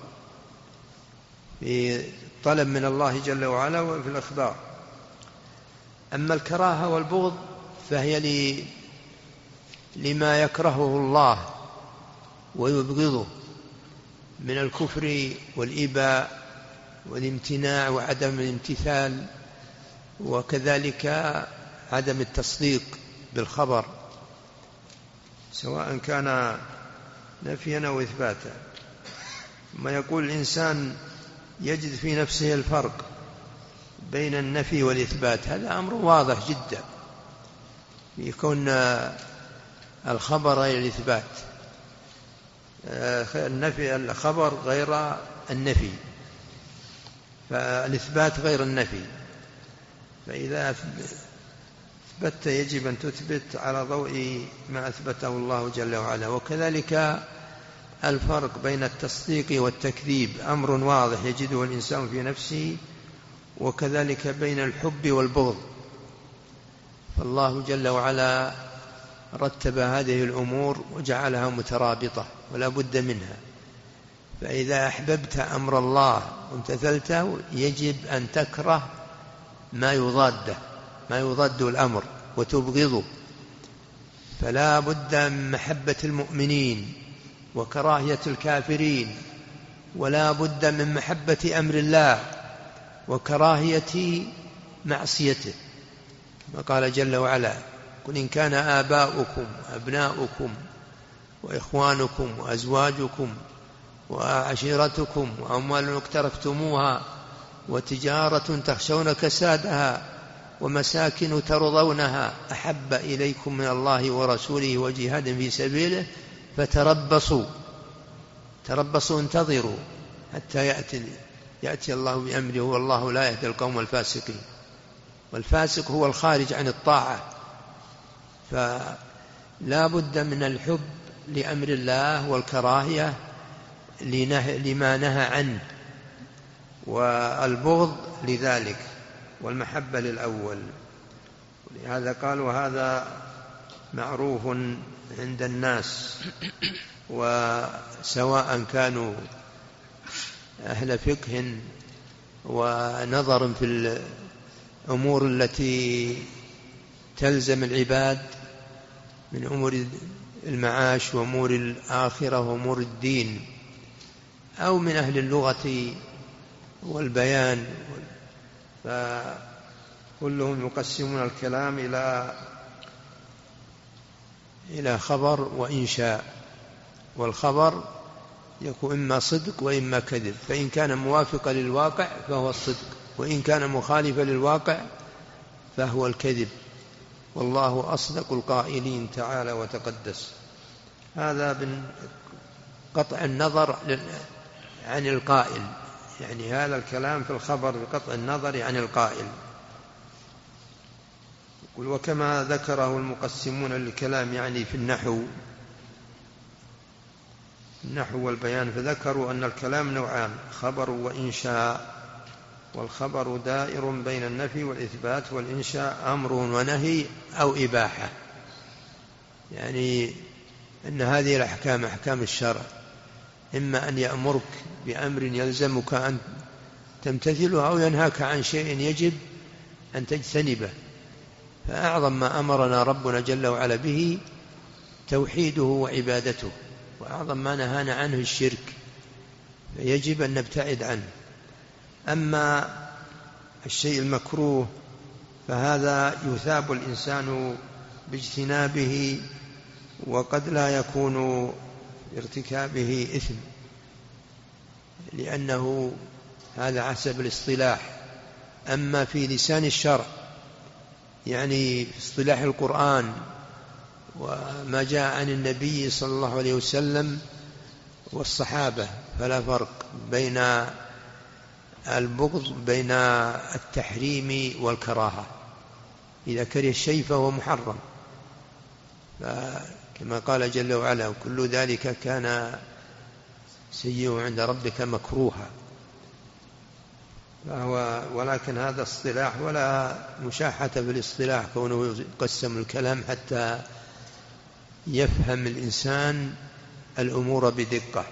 في الطلب من الله جل وعلا وفي الإخبار. أما الكراهة والبغض فهي لي لما يكرهه الله ويبغضه من الكفر والإباء والامتناع وعدم الامتثال، وكذلك عدم التصديق بالخبر، سواء كان نفيا أو إثباتا. ثم يقول الإنسان يجد في نفسه الفرق بين النفي والإثبات. هذا أمر واضح جدا، يكون الخبر غير الإثبات، النفي الخبر غير النفي، فالإثبات غير النفي. فإذا أثبت يجب أن تثبت على ضوء ما أثبته الله جل وعلا. وكذلك الفرق بين التصديق والتكذيب أمر واضح يجده الإنسان في نفسه، وكذلك بين الحب والبغض. فالله جل وعلا رتب هذه الأمور وجعلها مترابطة ولا بد منها، فإذا أحببت أمر الله وامتثلته يجب أن تكره ما يضاده، ما يضاد الأمر وتبغضه. فلا بد من محبة المؤمنين وكراهية الكافرين، ولا بد من محبة أمر الله وكراهية معصيته، كما قال جل وعلا: قل إن كان آباؤكم وأبناؤكم وإخوانكم وأزواجكم وعشيرتكم وأموال اقترفتموها وتجارة تخشون كسادها ومساكن ترضونها أحب إليكم من الله ورسوله وجهاد في سبيله فتربصوا تربصوا انتظروا حتى يأتي, يأتي الله بأمره والله لا يهدي القوم الفاسقين. والفاسق هو الخارج عن الطاعة. فلا بد من الحب لأمر الله والكراهية لما نهى عنه، والبغض لذلك، والمحبة للأول. لهذا قال: وهذا معروف عند الناس، وسواء كانوا أهل فقه ونظر في الأمور التي تلزم العباد من أمور المعاش وأمور الآخرة وأمور الدين، أو من أهل اللغة والبيان، فكلهم يقسمون الكلام إلى إلى خبر وإنشاء. والخبر يكون إما صدق وإما كذب، فإن كان موافقا للواقع فهو الصدق، وإن كان مخالفا للواقع فهو الكذب. والله أصدق القائلين تعالى وتقدس. هذا من قطع النظر عن القائل، يعني هذا الكلام في الخبر بقطع النظر عن القائل. وكما ذكره المقسمون للكلام يعني في النحو النحو والبيان، فذكروا أن الكلام نوعان: خبر وإنشاء. والخبر دائر بين النفي والإثبات، والإنشاء أمر ونهي أو إباحة، يعني أن هذه الأحكام أحكام الشرع إما أن يأمرك بأمر يلزمك أن تمتثله أو ينهاك عن شيء يجب أن تجتنبه. فأعظم ما أمرنا ربنا جل وعلا به توحيده وعبادته، وأعظم ما نهانا عنه الشرك، فيجب أن نبتعد عنه. أما الشيء المكروه فهذا يثاب الإنسان باجتنابه، وقد لا يكون ارتكابه إثم، لأنه هذا حسب الاصطلاح. أما في لسان الشرع يعني في اصطلاح القرآن وما جاء عن النبي صلى الله عليه وسلم والصحابة فلا فرق بين البغض بين التحريم والكراهة. إذا كره الشيء فهو محرم، كما قال جل وعلا: وكل ذلك كان سيئا عند ربك مكروها. فهو ولكن هذا اصطلاح ولا مشاحة في الاصطلاح، كونه يقسم الكلام حتى يفهم الإنسان الأمور بدقة.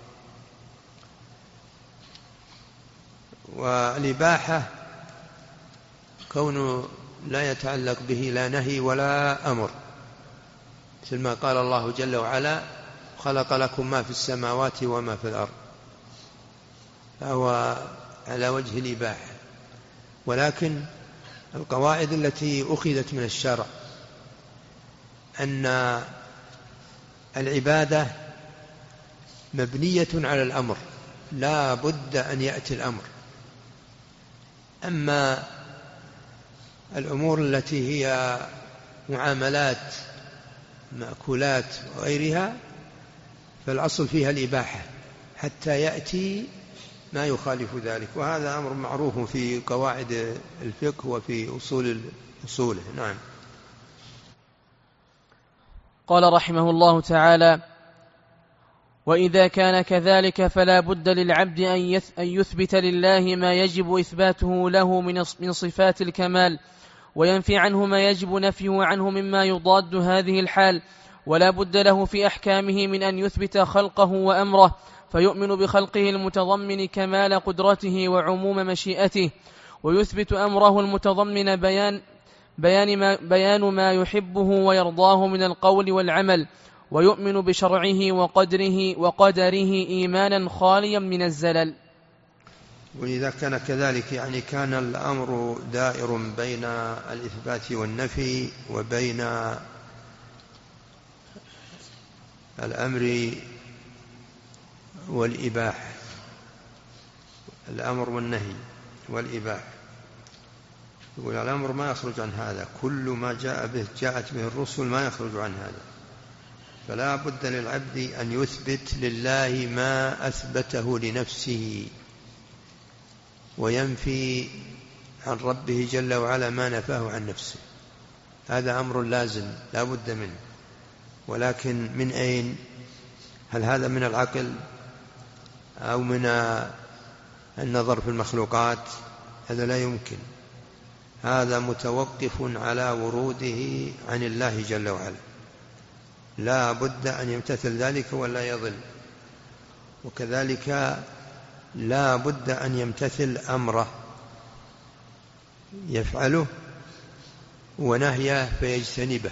والإباحة كونه لا يتعلق به لا نهي ولا أمر، مثل ما قال الله جل وعلا: خلق لكم ما في السماوات وما في الأرض، فهو على وجه الإباحة. ولكن القواعد التي أخذت من الشرع أن العبادة مبنية على الأمر، لا بد أن يأتي الأمر. أما الأمور التي هي معاملات مأكولات وغيرها فالأصل فيها الإباحة حتى يأتي ما يخالف ذلك، وهذا أمر معروف في قواعد الفقه وفي أصول أصوله. نعم. قال رحمه الله تعالى: وإذا كان كذلك فلا بد للعبد أن يثبت لله ما يجب إثباته له من صفات الكمال، وينفي عنه ما يجب نفيه عنه مما يضاد هذه الحال. ولا بد له في أحكامه من أن يثبت خلقه وأمره، فيؤمن بخلقه المتضمن كمال قدرته وعموم مشيئته، ويثبت أمره المتضمن بيان بيان ما, بيان ما يحبه ويرضاه من القول والعمل، ويؤمن بشرعه وقدره وقدره إيمانا خاليا من الزلل. وإذا كان كذلك يعني كان الأمر دائر بين الإثبات والنفي وبين الأمر والإباحة، الأمر والنهي والإباحة. يقول الأمر ما يخرج عن هذا، كل ما جاء به جاءت به الرسل ما يخرج عن هذا، فلا بد للعبد أن يثبت لله ما أثبته لنفسه، وينفي عن ربه جل وعلا ما نفاه عن نفسه. هذا أمر لازم لا بد منه. ولكن من أين؟ هل هذا من العقل أو من النظر في المخلوقات؟ هذا لا يمكن. هذا متوقف على وروده عن الله جل وعلا، لا بد أن يمتثل ذلك ولا يضل. وكذلك لا بد أن يمتثل أمره يفعله ونهيه فيجتنبه،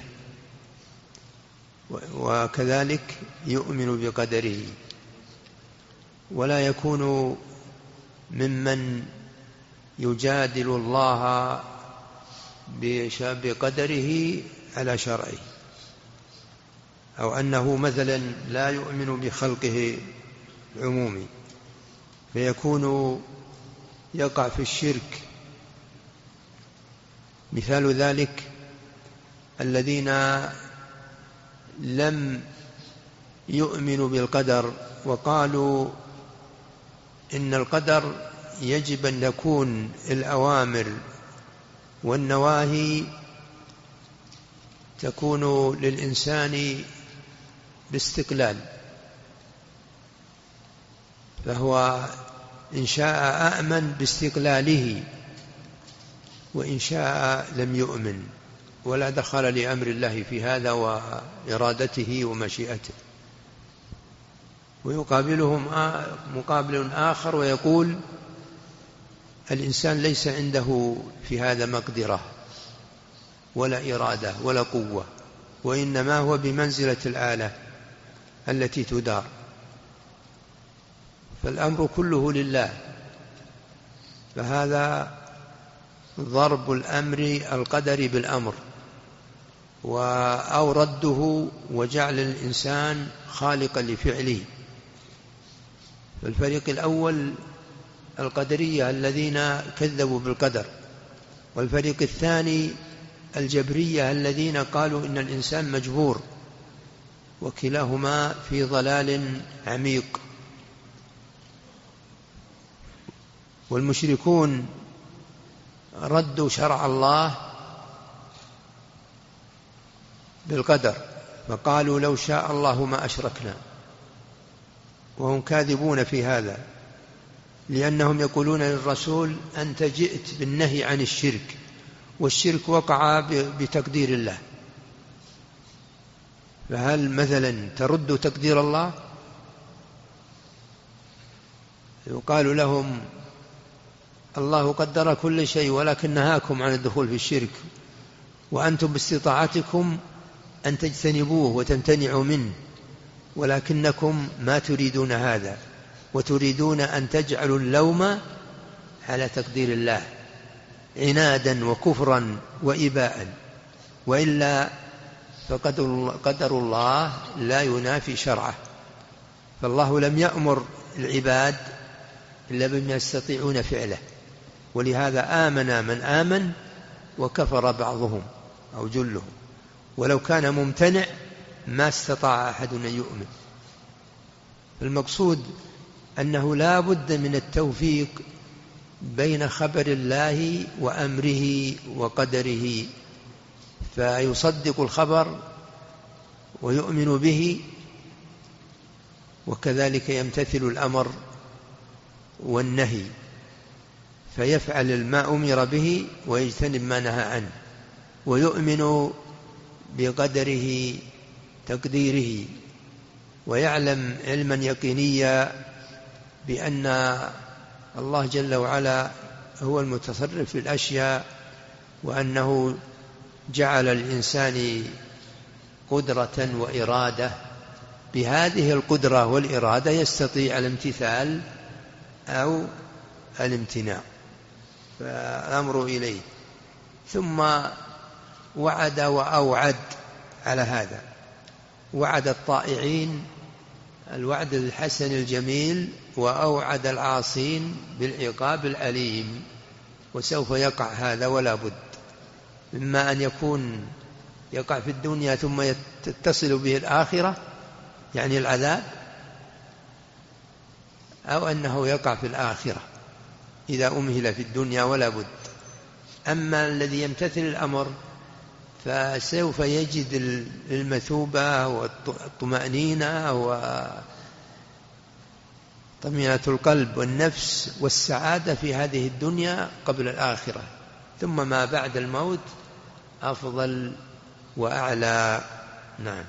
وكذلك يؤمن بقدره، ولا يكون ممن يجادل الله بقدره على شرعه، أو أنه مثلا لا يؤمن بخلقه العمومي فيكون يقع في الشرك. مثال ذلك الذين لم يؤمنوا بالقدر وقالوا إن القدر يجب أن يكون الأوامر والنواهي تكون للإنسان باستقلال، فهو إن شاء آمن باستقلاله وإن شاء لم يؤمن، ولا دخل لأمر الله في هذا وإرادته ومشيئته. ويقابلهم مقابل آخر ويقول الإنسان ليس عنده في هذا مقدرة ولا إرادة ولا قوة، وإنما هو بمنزلة الآلة التي تدار، فالأمر كله لله. فهذا ضرب الأمر القدر بالأمر، أو رده وجعل الإنسان خالقا لفعله. فالفريق الأول القدرية الذين كذبوا بالقدر، والفريق الثاني الجبرية الذين قالوا إن الإنسان مجبور، وكلاهما في ضلال عميق. والمشركون ردوا شرع الله بالقدر فقالوا لو شاء الله ما أشركنا، وهم كاذبون في هذا، لأنهم يقولون للرسول أنت جئت بالنهي عن الشرك، والشرك وقع بتقدير الله، فهل مثلا ترد تقدير الله؟ يقال لهم الله قدر كل شيء ولكن نهاكم عن الدخول في الشرك، وأنتم باستطاعتكم أن تجتنبوه وتمتنعوا منه، ولكنكم ما تريدون هذا، وتريدون أن تجعلوا اللوم على تقدير الله عنادا وكفرا وإباء، وإلا فقدر الله لا ينافي شرعه. فالله لم يأمر العباد إلا بما يستطيعون فعله، ولهذا آمن من آمن وكفر بعضهم أو جلهم، ولو كان ممتنع ما استطاع أحد أن يؤمن. المقصود أنه لا بد من التوفيق بين خبر الله وأمره وقدره، فيصدق الخبر ويؤمن به، وكذلك يمتثل الأمر والنهي، فيفعل ما أمر به ويجتنب ما نهى عنه، ويؤمن بقدره تقديره، ويعلم علما يقينيا بأن الله جل وعلا هو المتصرف في الأشياء، وأنه جعل الإنسان قدرة وإرادة، بهذه القدرة والإرادة يستطيع الامتثال أو الامتناع، فالأمر إليه. ثم وعد وأوعد على هذا، وعد الطائعين الوعد الحسن الجميل، وأوعد العاصين بالعقاب الأليم، وسوف يقع هذا ولا بد، إما أن يكون يقع في الدنيا ثم تتصل به الآخرة يعني العذاب، أو أنه يقع في الآخرة إذا أمهل في الدنيا ولا بد. أما الذي يمتثل الأمر فسوف يجد المثوبة والطمأنينة وطمأنينة القلب والنفس والسعادة في هذه الدنيا قبل الآخرة، ثم ما بعد الموت أفضل وأعلى. نعم.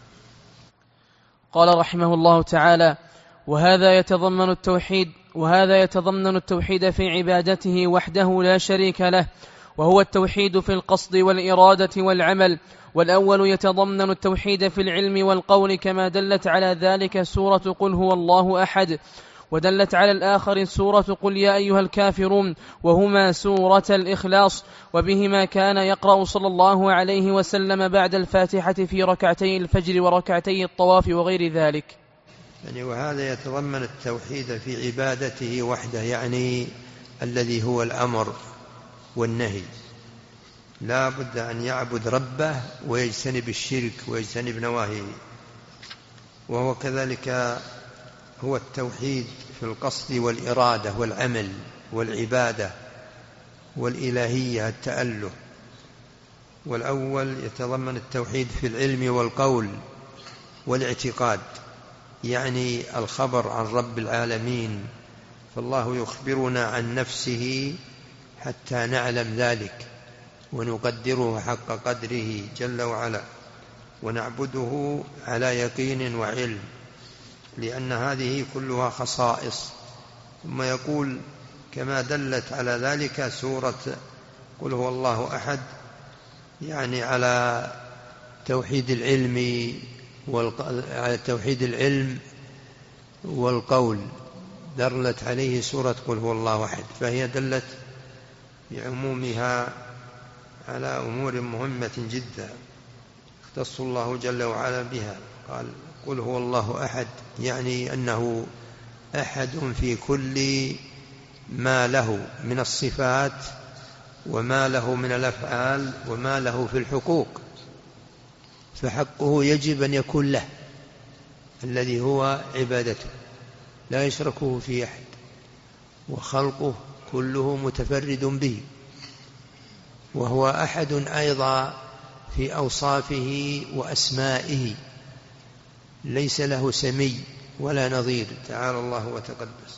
قال رحمه الله تعالى: وهذا يتضمن التوحيد وهذا يتضمن التوحيد في عبادته وحده لا شريك له، وهو التوحيد في القصد والإرادة والعمل. والأول يتضمن التوحيد في العلم والقول، كما دلت على ذلك سورة قل هو الله أحد، ودلت على الآخر سورة قل يا أيها الكافرون، وهما سورة الإخلاص، وبهما كان يقرأ صلى الله عليه وسلم بعد الفاتحة في ركعتي الفجر وركعتي الطواف وغير ذلك. يعني وهذا يتضمن التوحيد في عبادته وحده، يعني الذي هو الأمر والنهي، لا بد أن يعبد ربه ويجتنب الشرك ويجتنب نواهيه. وهو كذلك هو التوحيد في القصد والإرادة والعمل والعبادة والإلهية التأله. والأول يتضمن التوحيد في العلم والقول والاعتقاد، يعني الخبر عن رب العالمين، فالله يخبرنا عن نفسه حتى نعلم ذلك ونقدره حق قدره جل وعلا، ونعبده على يقين وعلم، لأن هذه كلها خصائص. ثم يقول كما دلت على ذلك سورة قل هو الله أحد، يعني على توحيد العلم على توحيد العلم والقول دلت عليه سورة قل هو الله أحد، فهي دلت بعمومها على أمور مهمة جدا اختص الله جل وعلا بها. قال قل هو الله أحد، يعني أنه أحد في كل ما له من الصفات وما له من الأفعال وما له في الحقوق، فحقه يجب أن يكون له الذي هو عبادته، لا يشركه في أحد، وخلقه كله متفرد به، وهو أحد أيضا في أوصافه وأسمائه، ليس له سمي ولا نظير، تعالى الله وتقدس.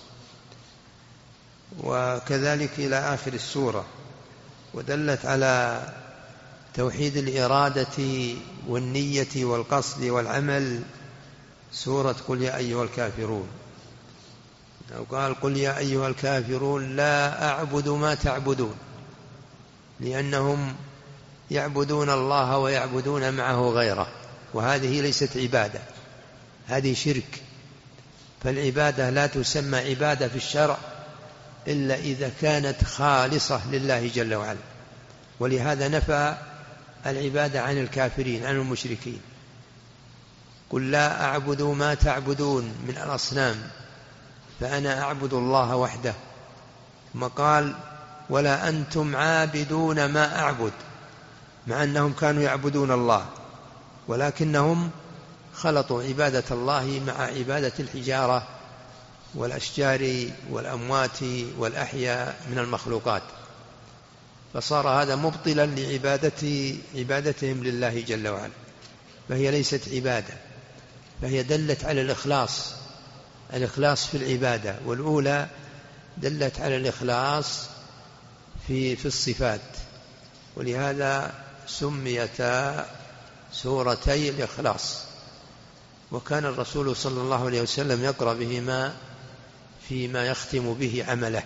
وكذلك إلى آخر السورة. ودلت على توحيد الإرادة والنية والقصد والعمل سورة قل يا أيها الكافرون، أو قال قل يا أيها الكافرون لا أعبد ما تعبدون، لأنهم يعبدون الله ويعبدون معه غيره، وهذه ليست عبادة، هذه شرك. فالعبادة لا تسمى عبادة في الشرع إلا إذا كانت خالصة لله جل وعلا، ولهذا نفى العبادة عن الكافرين عن المشركين. قل لا أعبد ما تعبدون من الأصنام، فأنا أعبد الله وحده. ثم قال ولا أنتم عابدون ما أعبد، مع أنهم كانوا يعبدون الله، ولكنهم خلطوا عبادة الله مع عبادة الحجارة والأشجار والأموات والأحياء من المخلوقات، فصار هذا مبطلا لعبادة عبادتهم لله جل وعلا، فهي ليست عبادة، فهي دلت على الإخلاص الإخلاص في العبادة. والأولى دلت على الإخلاص في في الصفات، ولهذا سميتا سورتي الإخلاص. وكان الرسول صلى الله عليه وسلم يقرأ بهما فيما يختم به عمله.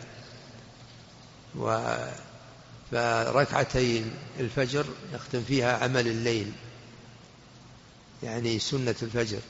فركعتي الفجر يختم فيها عمل الليل، يعني سنة الفجر،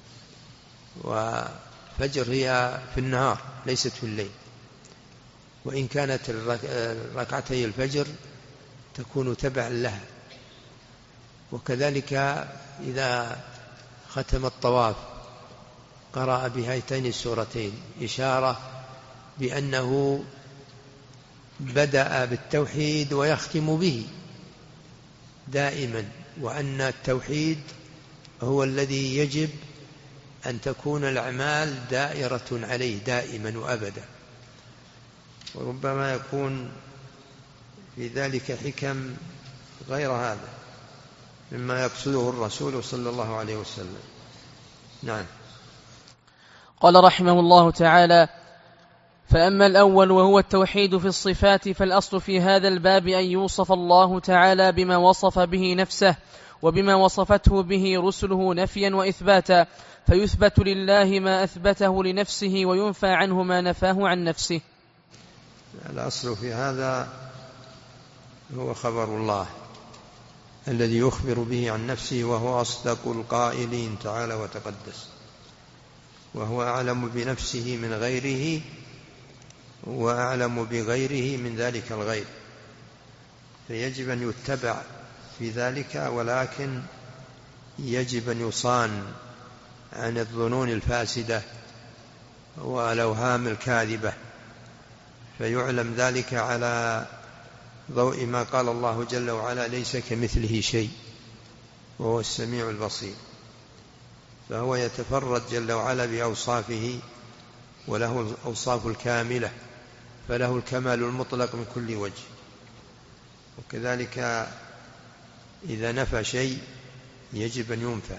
وفجر هي في النهار ليست في الليل، وإن كانت ركعتي الفجر تكون تبعا لها. وكذلك إذا ختم الطواف قرأ بهاتين السورتين، إشارة بأنه بدأ بالتوحيد ويختم به دائما، وأن التوحيد هو الذي يجب أن تكون الأعمال دائرة عليه دائما وأبدا. وربما يكون في ذلك حكم غير هذا مما يقصده الرسول صلى الله عليه وسلم. نعم. قال رحمه الله تعالى: فأما الأول وهو التوحيد في الصفات، فالأصل في هذا الباب أن يوصف الله تعالى بما وصف به نفسه وبما وصفته به رسله نفيا وإثباتا، فيثبت لله ما أثبته لنفسه وينفى عنه ما نفاه عن نفسه. الأصل في هذا هو خبر الله الذي يخبر به عن نفسه، وهو أصدق القائلين تعالى وتقدس، وهو أعلم بنفسه من غيره وأعلم بغيره من ذلك الغير، فيجب أن يتبع في ذلك، ولكن يجب أن يصان عن الظنون الفاسدة والأوهام الكاذبة، فيعلم ذلك على ضوء ما قال الله جل وعلا: ليس كمثله شيء وهو السميع البصير. فهو يتفرد جل وعلا بأوصافه، وله الأوصاف الكاملة، فله الكمال المطلق من كل وجه. وكذلك إذا نفى شيء يجب أن ينفى.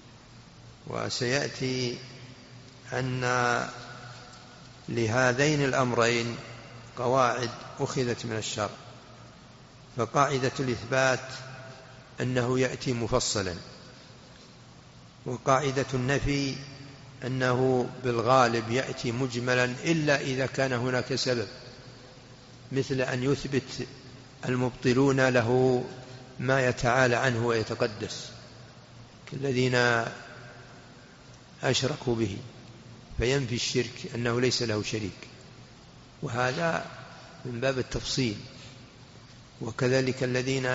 وسيأتي أن لهذين الأمرين قواعد أخذت من الشرع. فقاعدة الإثبات أنه يأتي مفصلا، وقاعدة النفي أنه بالغالب يأتي مجملا إلا إذا كان هناك سبب، مثل أن يثبت المبطلون له ما يتعالى عنه ويتقدس، كالذين أشركوا به، فينفي الشرك أنه ليس له شريك، وهذا من باب التفصيل. وكذلك الذين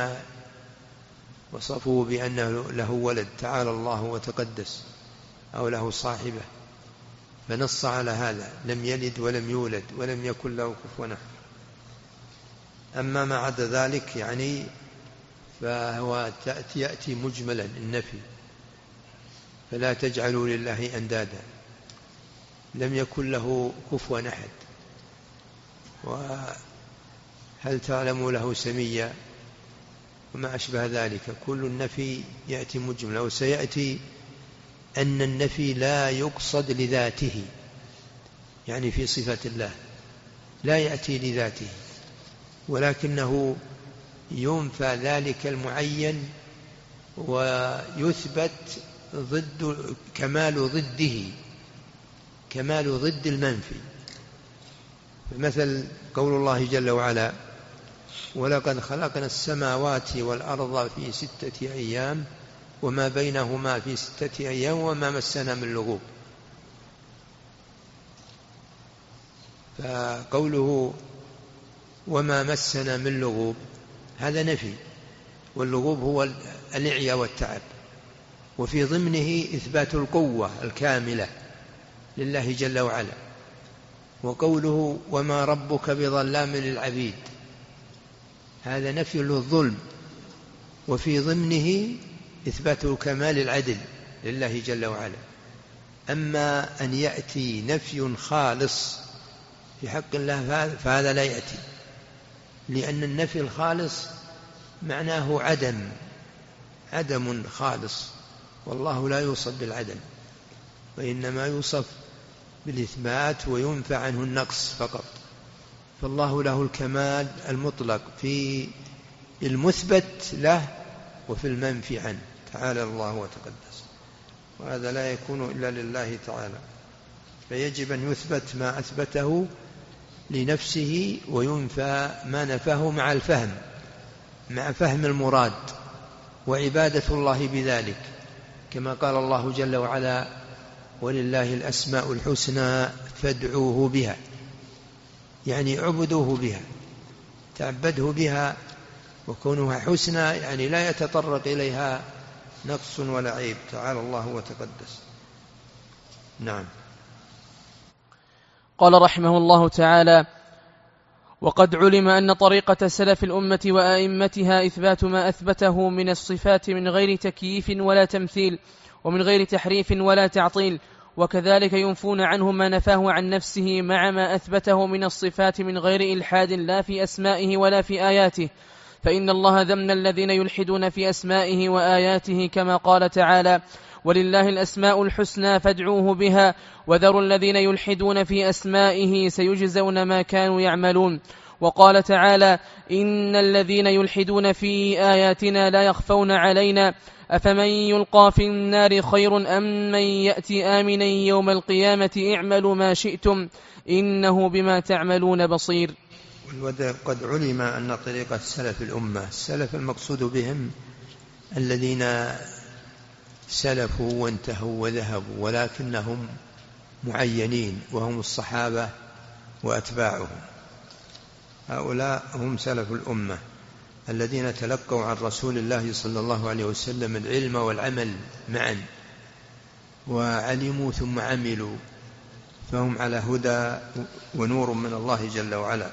وصفوا بأنه له ولد تعالى الله وتقدس، أو له صاحبة، فنص على هذا: لم يلد ولم يولد ولم يكن له كفوا أحد. أما ما عدا ذلك يعني فهو يأتي مجملا النفي، فلا تجعلوا لله أندادا، لم يكن له كفوا أحد، وهل تعلم له سميا، وما أشبه ذلك. كل النفي يأتي مجملا. وسيأتي أن النفي لا يقصد لذاته، يعني في صفة الله لا يأتي لذاته، ولكنه ينفى ذلك المعين ويثبت ضد كمال ضده، كمال ضد المنفي. مثل قول الله جل وعلا: ولقد خلقنا السماوات والأرض في ستة أيام وما بينهما في ستة أيام وما مسنا من لغوب. فقوله وما مسنا من لغوب هذا نفي، واللغوب هو الإعياء والتعب، وفي ضمنه إثبات القوة الكاملة لله جل وعلا. وقوله وما ربك بظلام للعبيد هذا نفي للظلم، وفي ضمنه إثبات كمال العدل لله جل وعلا. أما أن يأتي نفي خالص في حق الله فهذا لا يأتي، لأن النفي الخالص معناه عدم، عدم خالص، والله لا يوصف بالعدم، وإنما يوصف بالإثبات وينفع عنه النقص فقط. فالله له الكمال المطلق في المثبت له وفي المنفي عنه، تعالى الله وتقدس، وهذا لا يكون إلا لله تعالى. فيجب أن يثبت ما أثبته لنفسه وينفى ما نفاه مع الفهم، مع فهم المراد وعبادة الله بذلك، كما قال الله جل وعلا: ولله الأسماء الحسنى فادعوه بها، يعني اعبدوه بها، تعبده بها، وكونها حسنى يعني لا يتطرق إليها نقص ولا عيب، تعالى الله وتقدس. نعم. قال رحمه الله تعالى: وقد علم أن طريقة سلف الأمة وآئمتها إثبات ما أثبته من الصفات من غير تكييف ولا تمثيل، ومن غير تحريف ولا تعطيل، وكذلك ينفون عنه ما نفاه عن نفسه مع ما أثبته من الصفات من غير إلحاد لا في أسمائه ولا في آياته، فإن الله ذم الذين يلحدون في أسمائه وآياته، كما قال تعالى: ولله الأسماء الحسنى فادعوه بها وذروا الذين يلحدون في أسمائه سيجزون ما كانوا يعملون. وقال تعالى: إن الذين يلحدون في آياتنا لا يخفون علينا أفمن يلقى في النار خير أم من يأتي آمنا يوم القيامة اعملوا ما شئتم إنه بما تعملون بصير. قد علم أن طريقة سلف الأمة، السلف المقصود بهم الذين سلفوا وانتهوا وذهبوا، ولكنهم معينين وهم الصحابة وأتباعهم، هؤلاء هم سلف الأمة الذين تلقوا عن رسول الله صلى الله عليه وسلم العلم والعمل معا، وعلموا ثم عملوا، فهم على هدى ونور من الله جل وعلا.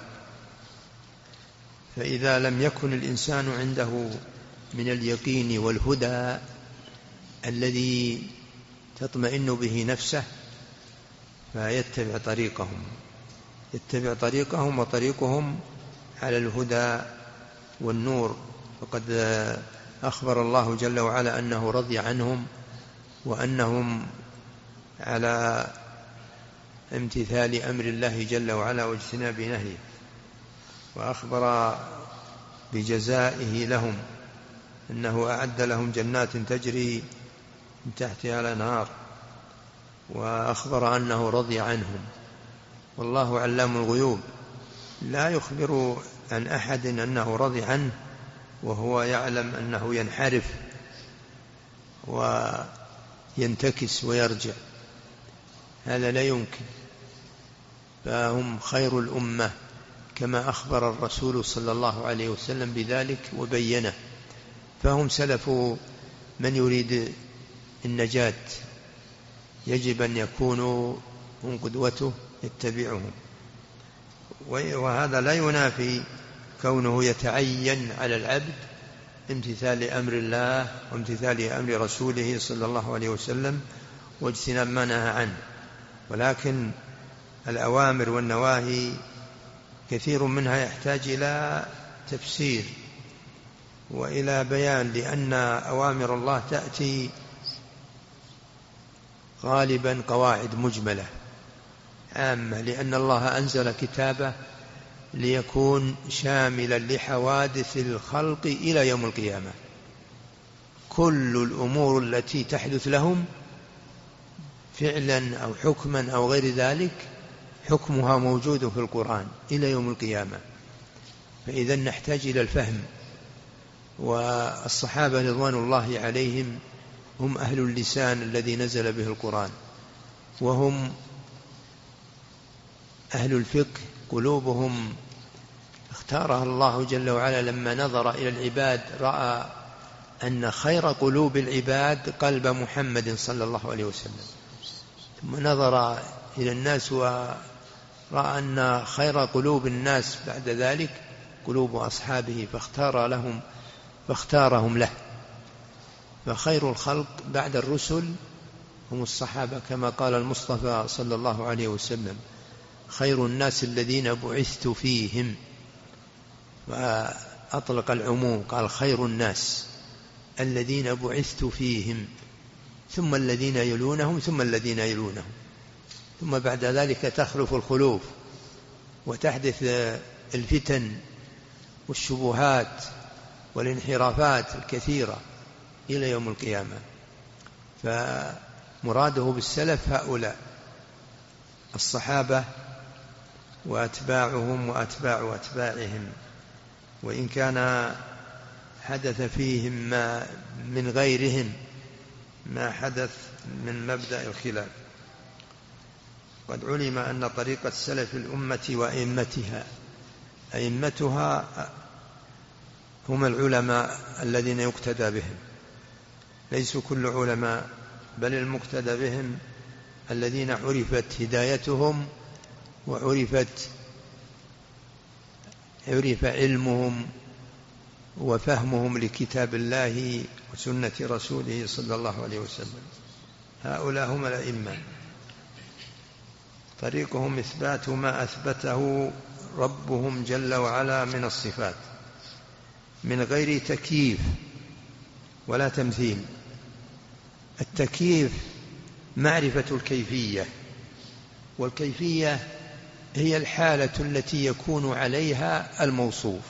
فإذا لم يكن الإنسان عنده من اليقين والهدى الذي تطمئن به نفسه فيتبع طريقهم، يتبع طريقهم وطريقهم على الهدى والنور. وقد أخبر الله جل وعلا أنه رضي عنهم وأنهم على امتثال أمر الله جل وعلا واجتناب نهيه، وأخبر بجزائه لهم أنه أعد لهم جنات تجري من تحتها الأنهار، وأخبر أنه رضي عنهم. والله علام الغيوب، لا يخبر عن أحد أنه رضي عنه وهو يعلم أنه ينحرف وينتكس ويرجع، هذا لا يمكن. فهم خير الأمة كما أخبر الرسول صلى الله عليه وسلم بذلك وبينه، فهم سلف من يريد النجاة، يجب أن يكونوا هم قدوته يتبعهم. وهذا لا ينافي كونه يتعين على العبد امتثال أمر الله وامتثال أمر رسوله صلى الله عليه وسلم واجتناب ما نهى عنه، ولكن الأوامر والنواهي كثير منها يحتاج إلى تفسير وإلى بيان، لأن أوامر الله تأتي غالبا قواعد مجملة عامة، لأن الله أنزل كتابه ليكون شاملا لحوادث الخلق إلى يوم القيامة. كل الأمور التي تحدث لهم فعلا أو حكما أو غير ذلك حكمها موجود في القرآن إلى يوم القيامة، فإذا نحتاج إلى الفهم. والصحابة رضوان الله عليهم هم أهل اللسان الذي نزل به القرآن، وهم أهل الفقه، قلوبهم اختارها الله جل وعلا لما نظر إلى العباد رأى أن خير قلوب العباد قلب محمد صلى الله عليه وسلم، ثم نظر إلى الناس ورأى أن خير قلوب الناس بعد ذلك قلوب أصحابه فاختار لهم فاختارهم له. فخير الخلق بعد الرسل هم الصحابة، كما قال المصطفى صلى الله عليه وسلم: خير الناس الذين بعثت فيهم، وأطلق العموم قال خير الناس الذين بعثت فيهم، ثم الذين يلونهم ثم الذين يلونهم، ثم بعد ذلك تخلف الخلوف وتحدث الفتن والشبهات والانحرافات الكثيرة إلى يوم القيامة. فمراده بالسلف هؤلاء الصحابة وأتباعهم وأتباع أتباعهم، وإن كان حدث فيهم ما من غيرهم ما حدث من مبدأ الخلاف. قد علم أن طريقة سلف الأمة وأئمتها أئمتها هم العلماء الذين يقتدى بهم، ليسوا كل علماء، بل المقتدى بهم الذين عرفت هدايتهم وعرفت عرف علمهم وفهمهم لكتاب الله وسنة رسوله صلى الله عليه وسلم. هؤلاء هم الأئمة. طريقهم إثبات ما أثبته ربهم جل وعلا من الصفات من غير تكييف ولا تمثيل. التكييف معرفة الكيفية، والكيفية هي الحالة التي يكون عليها الموصوف،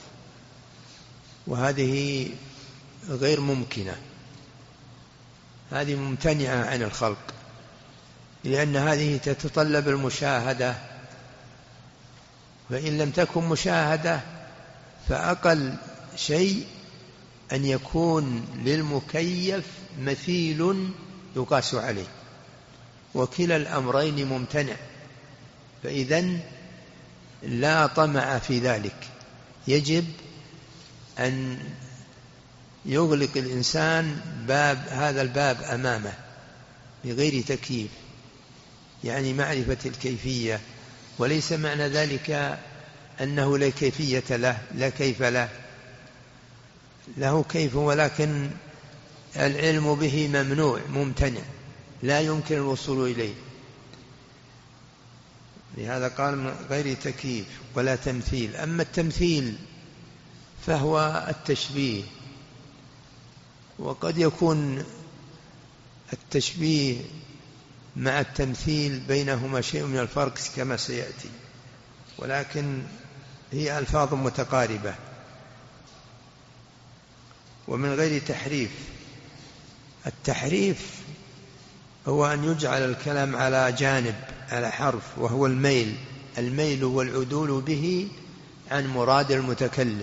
وهذه غير ممكنة، هذه ممتنعة عن الخلق، لأن هذه تتطلب المشاهدة، فإن لم تكن مشاهدة فأقل شيء أن يكون للمكيف مثيل يقاس عليه، وكلا الأمرين ممتنع، فإذن لا طمع في ذلك. يجب أن يغلق الإنسان باب هذا الباب أمامه بغير تكييف، يعني معرفة الكيفية، وليس معنى ذلك أنه لا كيفية له، لا كيف له، له كيف، ولكن العلم به ممنوع ممتنع، لا يمكن الوصول إليه. لهذا قال من غير تكييف ولا تمثيل. أما التمثيل فهو التشبيه، وقد يكون التشبيه مع التمثيل بينهما شيء من الفرق كما سيأتي، ولكن هي ألفاظ متقاربة. ومن غير تحريف، التحريف هو أن يجعل الكلام على جانب، على حرف، وهو الميل الميل والعدول به عن مراد المتكلم،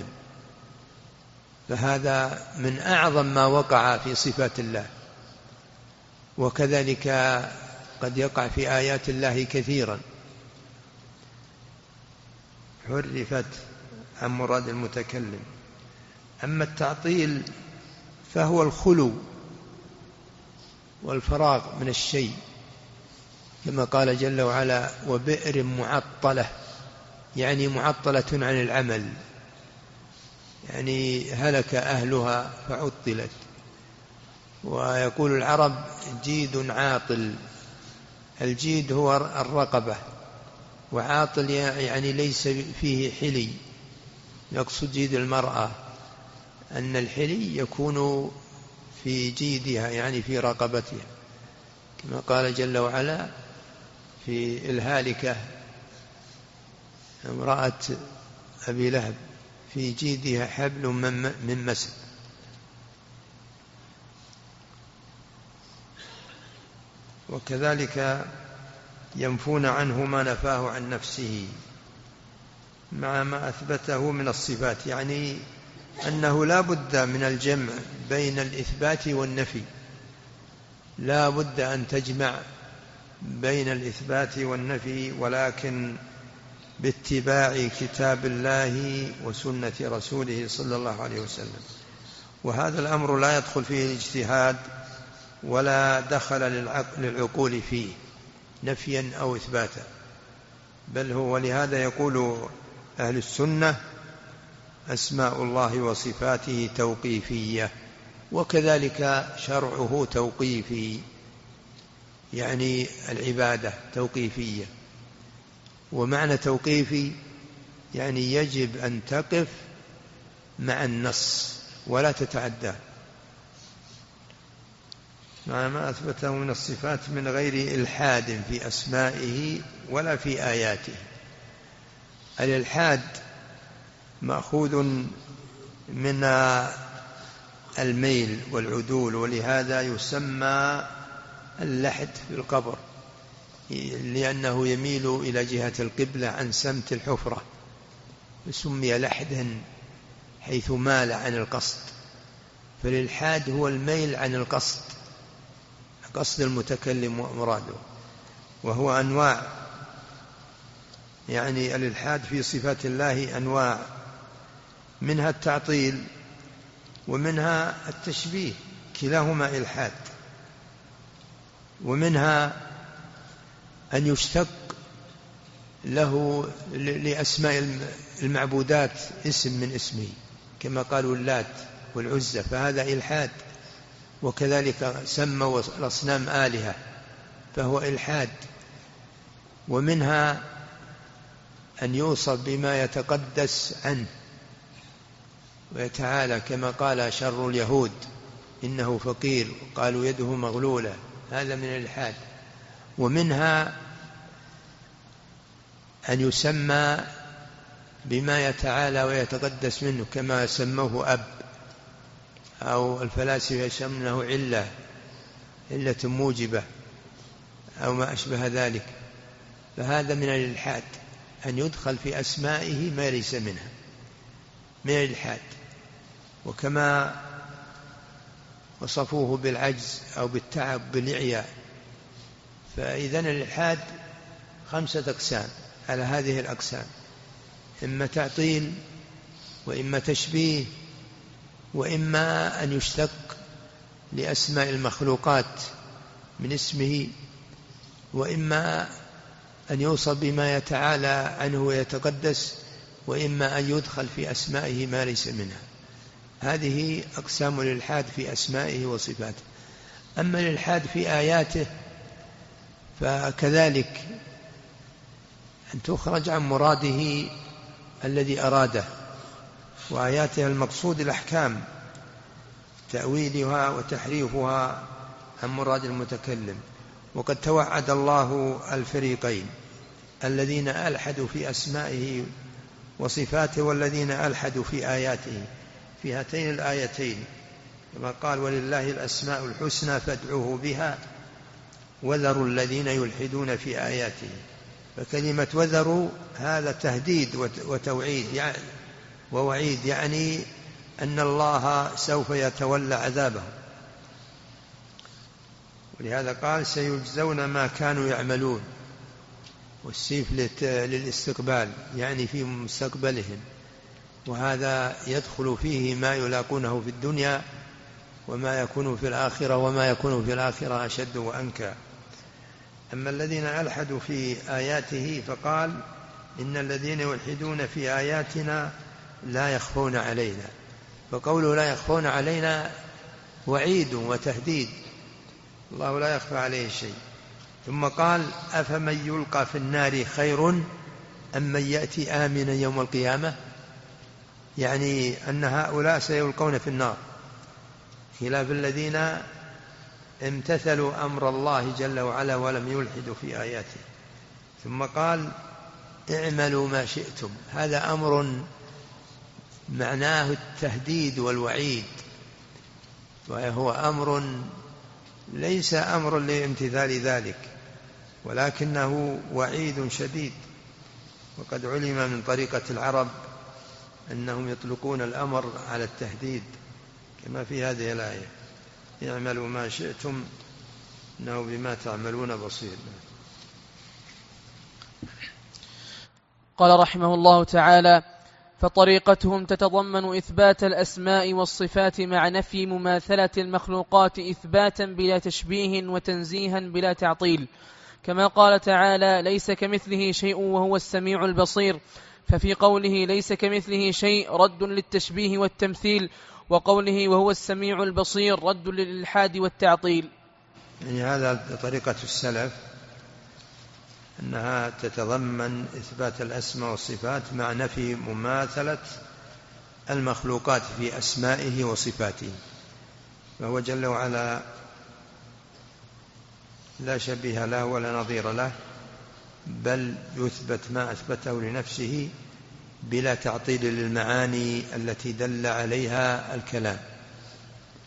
فهذا من أعظم ما وقع في صفات الله، وكذلك قد يقع في آيات الله كثيرا، حرفت عن مراد المتكلم. أما التعطيل فهو الخلو والفراغ من الشيء، كما قال جل وعلا: وبئر معطلة، يعني معطلة عن العمل، يعني هلك أهلها فعطلت. ويقول العرب: جيد عاطل. الجيد هو الرقبة، وعاطل يعني ليس فيه حلي. يقصد جيد المرأة أن الحلي يكون في جيدها، يعني في رقبتها، كما قال جل وعلا في الهالكة امرأة أبي لهب: في جيدها حبل من مسد. وكذلك ينفون عنه ما نفاه عن نفسه مع ما أثبته من الصفات، يعني أنه لا بد من الجمع بين الإثبات والنفي، لا بد أن تجمع بين الإثبات والنفي، ولكن باتباع كتاب الله وسنة رسوله صلى الله عليه وسلم. وهذا الأمر لا يدخل فيه الاجتهاد ولا دخل للعقول فيه نفيا أو إثباتا، بل هو، ولهذا يقول أهل السنة: أسماء الله وصفاته توقيفية، وكذلك شرعه توقيفي، يعني العبادة توقيفية. ومعنى توقيفي يعني يجب أن تقف مع النص ولا تتعدى، مع ما أثبته من الصفات من غير إلحاد في أسمائه ولا في آياته. الإلحاد مأخوذ من الميل والعدول، ولهذا يسمى اللحد في القبر، لأنه يميل إلى جهة القبلة عن سمت الحفرة، فسمي لحدا حيث مال عن القصد. فالإلحاد هو الميل عن القصد، قصد المتكلم ومراده، وهو أنواع، يعني الإلحاد في صفات الله أنواع، منها التعطيل ومنها التشبيه، كلاهما إلحاد. ومنها أن يشتق له لأسماء المعبودات اسم من اسمه، كما قالوا اللات والعزى، فهذا إلحاد. وكذلك سموا الأصنام آلهة فهو إلحاد. ومنها أن يوصف بما يتقدس عنه ويتعالى، كما قال شر اليهود إنه فقير، قالوا يده مغلولة، هذا من الإلحاد. ومنها أن يسمى بما يتعالى ويتقدس منه، كما سموه أب، أو الفلاسفة يسمونه علة، علة موجبة، أو ما أشبه ذلك. فهذا من الإلحاد، أن يدخل في أسمائه ما ليس منها، من الإلحاد. وكما وصفوه بالعجز أو بالتعب بالإعياء. فإذن الإلحاد خمسة أقسام على هذه الأقسام: إما تعطيل، وإما تشبيه، وإما أن يشتق لأسماء المخلوقات من اسمه، وإما أن يوصف بما يتعالى عنه ويتقدس، وإما أن يدخل في أسمائه ما ليس منها. هذه أقسام الإلحاد في أسمائه وصفاته. أما الإلحاد في آياته فكذلك أن تخرج عن مراده الذي أراده، وآياته المقصود الأحكام، تأويلها وتحريفها عن مراد المتكلم. وقد توعد الله الفريقين، الذين ألحدوا في أسمائه وصفاته والذين ألحدوا في آياته، في هاتين الآيتين، كما قال: ولله الأسماء الحسنى فادعوه بها وذروا الذين يلحدون في آياته. فكلمة وذروا هذا تهديد وتوعيد يعني ووعيد، يعني أن الله سوف يتولى عذابه. ولهذا قال: سيجزون ما كانوا يعملون، والسيف للاستقبال يعني في مستقبلهم، وهذا يدخل فيه ما يلاقونه في الدنيا وما يكون في الآخرة، وما يكون في الآخرة أشد وأنكى. أما الذين ألحدوا في آياته فقال: إن الذين يلحدون في آياتنا لا يخفون علينا. فقوله لا يخفون علينا وعيد وتهديد، الله لا يخفى عليه شيء. ثم قال: أفمن يلقى في النار خير أم من يأتي آمنا يوم القيامة، يعني أن هؤلاء سيلقون في النار، خلاف الذين امتثلوا أمر الله جل وعلا ولم يلحدوا في آياته. ثم قال: اعملوا ما شئتم. هذا أمر معناه التهديد والوعيد، وهو أمر ليس أمر لامتثال ذلك، ولكنه وعيد شديد. وقد علم من طريقة العرب أنهم يطلقون الأمر على التهديد، كما في هذه الآية: اعملوا ما شئتم إنه بما تعملون بصير. قال رحمه الله تعالى: فطريقتهم تتضمن إثبات الأسماء والصفات مع نفي مماثلة المخلوقات إثباتا بلا تشبيه وتنزيها بلا تعطيل، كما قال تعالى: ليس كمثله شيء وهو السميع البصير. ففي قوله ليس كمثله شيء رد للتشبيه والتمثيل، وقوله وهو السميع البصير رد للإلحاد والتعطيل. يعني هذا طريقة السلف، أنها تتضمن إثبات الأسماء والصفات مع نفي مماثلة المخلوقات في أسمائه وصفاته. فهو جل وعلا لا شبيه له ولا نظير له، بل يثبت ما أثبته لنفسه بلا تعطيل للمعاني التي دل عليها الكلام.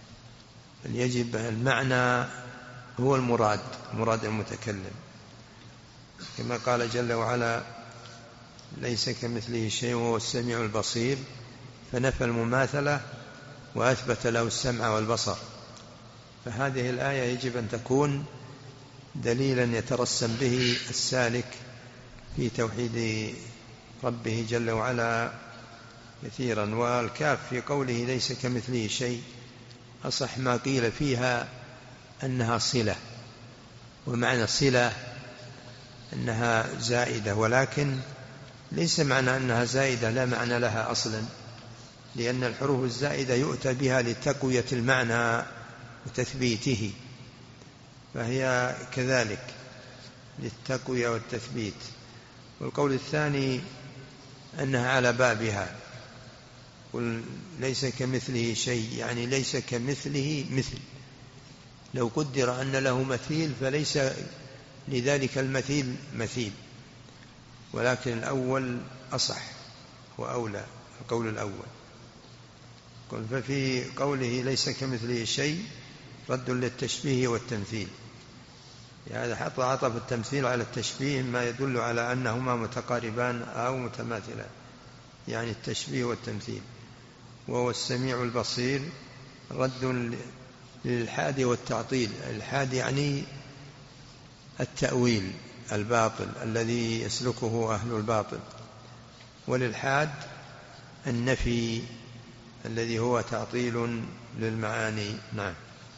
بل يجب المعنى هو المراد، مراد المتكلم، كما قال جل وعلا ليس كمثله شيء وهو السميع البصير، فنفى المماثلة وأثبت له السمع والبصر. فهذه الآية يجب أن تكون دليلا يترسم به السالك في توحيد ربه جل وعلا كثيرا. والكاف في قوله ليس كمثله شيء أصح ما قيل فيها أنها صلة، ومعنى صلة أنها زائدة، ولكن ليس معنى أنها زائدة لا معنى لها أصلا، لأن الحروف الزائدة يؤتى بها لتقوية المعنى وتثبيته، فهي كذلك للتقوية والتثبيت. والقول الثاني أنها على بابها، قل ليس كمثله شيء يعني ليس كمثله مثل، لو قدر أن له مثيل فليس لذلك المثيل مثيل، ولكن الأول أصح وأولى، القول الأول. ففي قوله ليس كمثله شيء رد للتشبيه والتمثيل، يعني حط عطف التمثيل على التشبيه ما يدل على أنهما متقاربان أو متماثلان، يعني التشبيه والتمثيل. وهو السميع البصير رد للإلحاد والتعطيل. الإلحاد يعني التأويل الباطل الذي يسلكه أهل الباطل، والإلحاد النفي الذي هو تعطيل للمعاني. نعم.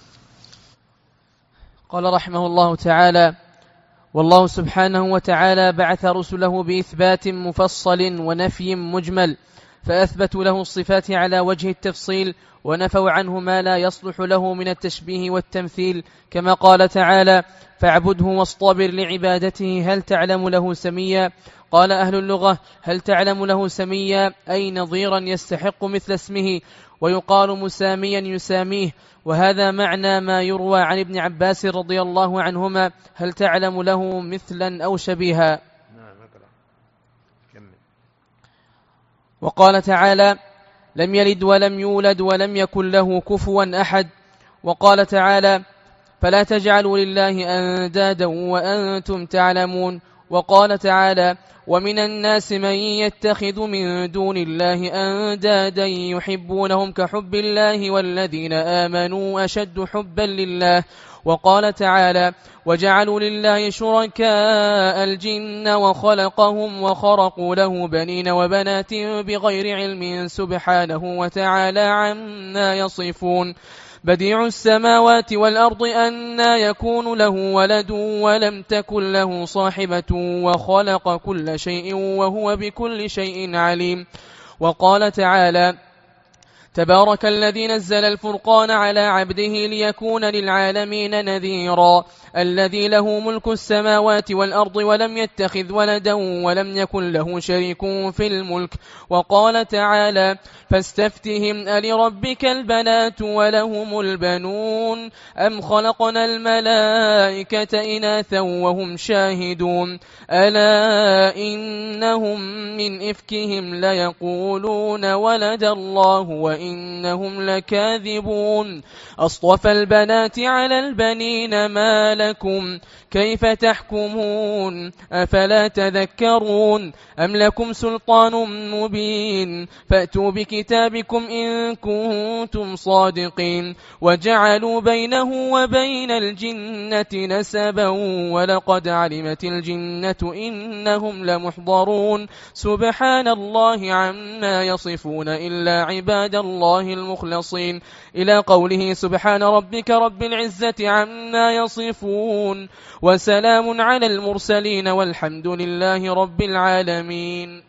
قال رحمه الله تعالى: والله سبحانه وتعالى بعث رسله بإثبات مفصل ونفي مجمل، فأثبتوا له الصفات على وجه التفصيل، ونفوا عنه ما لا يصلح له من التشبيه والتمثيل، كما قال تعالى: فاعبده واصطبر لعبادته هل تعلم له سميا. قال أهل اللغة: هل تعلم له سميا أي نظيرا يستحق مثل اسمه، ويقال مساميا يساميه. وهذا معنى ما يروى عن ابن عباس رضي الله عنهما: هل تعلم له مثلا أو شبيها. وقال تعالى: لم يلد ولم يولد ولم يكن له كفوا أحد. وقال تعالى: فلا تجعلوا لله أندادا وأنتم تعلمون. وقال تعالى: ومن الناس من يتخذ من دون الله أندادا يحبونهم كحب الله والذين آمنوا أشد حبا لله. وقال تعالى: وجعلوا لله شركاء الجن وخلقهم وخرقوا له بنين وبنات بغير علم سبحانه وتعالى عما يصفون. بديع السماوات والأرض أنى يكون له ولد ولم تكن له صاحبة وخلق كل شيء وهو بكل شيء عليم. وقال تعالى: تبارك الذي نزل الفرقان على عبده ليكون للعالمين نذيرا، الذي له ملك السماوات والأرض ولم يتخذ ولدا ولم يكن له شريك في الملك. وقال تعالى: فاستفتهم ألربك البنات ولهم البنون أم خلقنا الملائكة إناثا وهم شاهدون ألا إنهم من إفكهم ليقولون ولد الله وإنهم لكاذبون. أصطفى البنات على البنين ما لكم كيف تحكمون أفلا تذكرون أم لكم سلطان مبين فأتوا بكتابكم إن كنتم صادقين. وجعلوا بينه وبين الجنة نسبا ولقد علمت الجنة إنهم لمحضرون. سبحان الله عما يصفون إلا عباد الله المخلصين. إلى قوله: سبحان ربك رب العزة عما يصفون وسلام على المرسلين والحمد لله رب العالمين.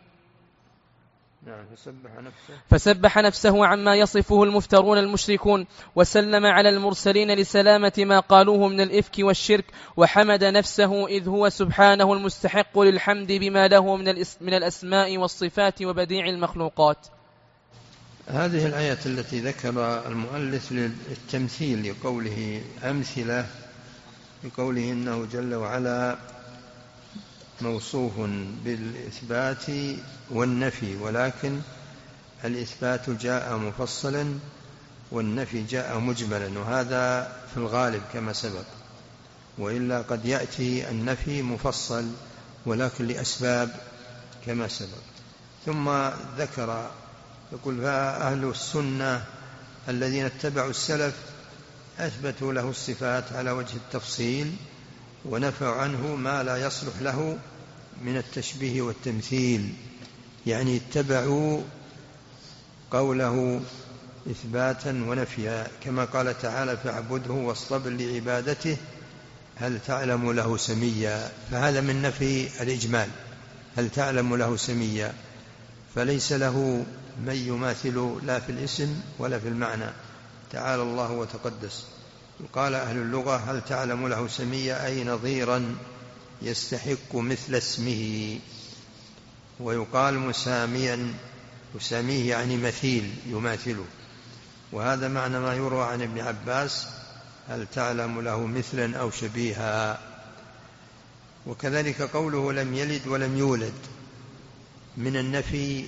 فسبح نفسه. فسبح نفسه عما يصفه المفترون المشركون، وسلم على المرسلين لسلامة ما قالوه من الإفك والشرك، وحمد نفسه إذ هو سبحانه المستحق للحمد بما له من الأسماء والصفات وبديع المخلوقات. هذه الآية التي ذكر المؤلف للتمثيل لقوله أمثلة، لقوله إنه جل وعلا موصوف بالإثبات والنفي، ولكن الإثبات جاء مفصلا والنفي جاء مجملا، وهذا في الغالب كما سبق، وإلا قد يأتي النفي مفصل ولكن لأسباب كما سبق. ثم ذكر يقول فأهل السنة الذين اتبعوا السلف أثبتوا له الصفات على وجه التفصيل ونفوا عنه ما لا يصلح له من التشبيه والتمثيل، يعني اتبعوا قوله إثباتا ونفيا، كما قال تعالى فاعبده واصطبر لعبادته هل تعلم له سميا، فهذا من نفي الإجمال، هل تعلم له سميا، فليس له من يماثل لا في الاسم ولا في المعنى، تعالى الله وتقدس. قال أهل اللغة هل تعلم له سميا أي نظيرا يستحق مثل اسمه، ويقال مساميا، مساميه يعني مثيل يماثله، وهذا معنى ما يروى عن ابن عباس هل تعلم له مثلا أو شبيها. وكذلك قوله لم يلد ولم يولد من النفي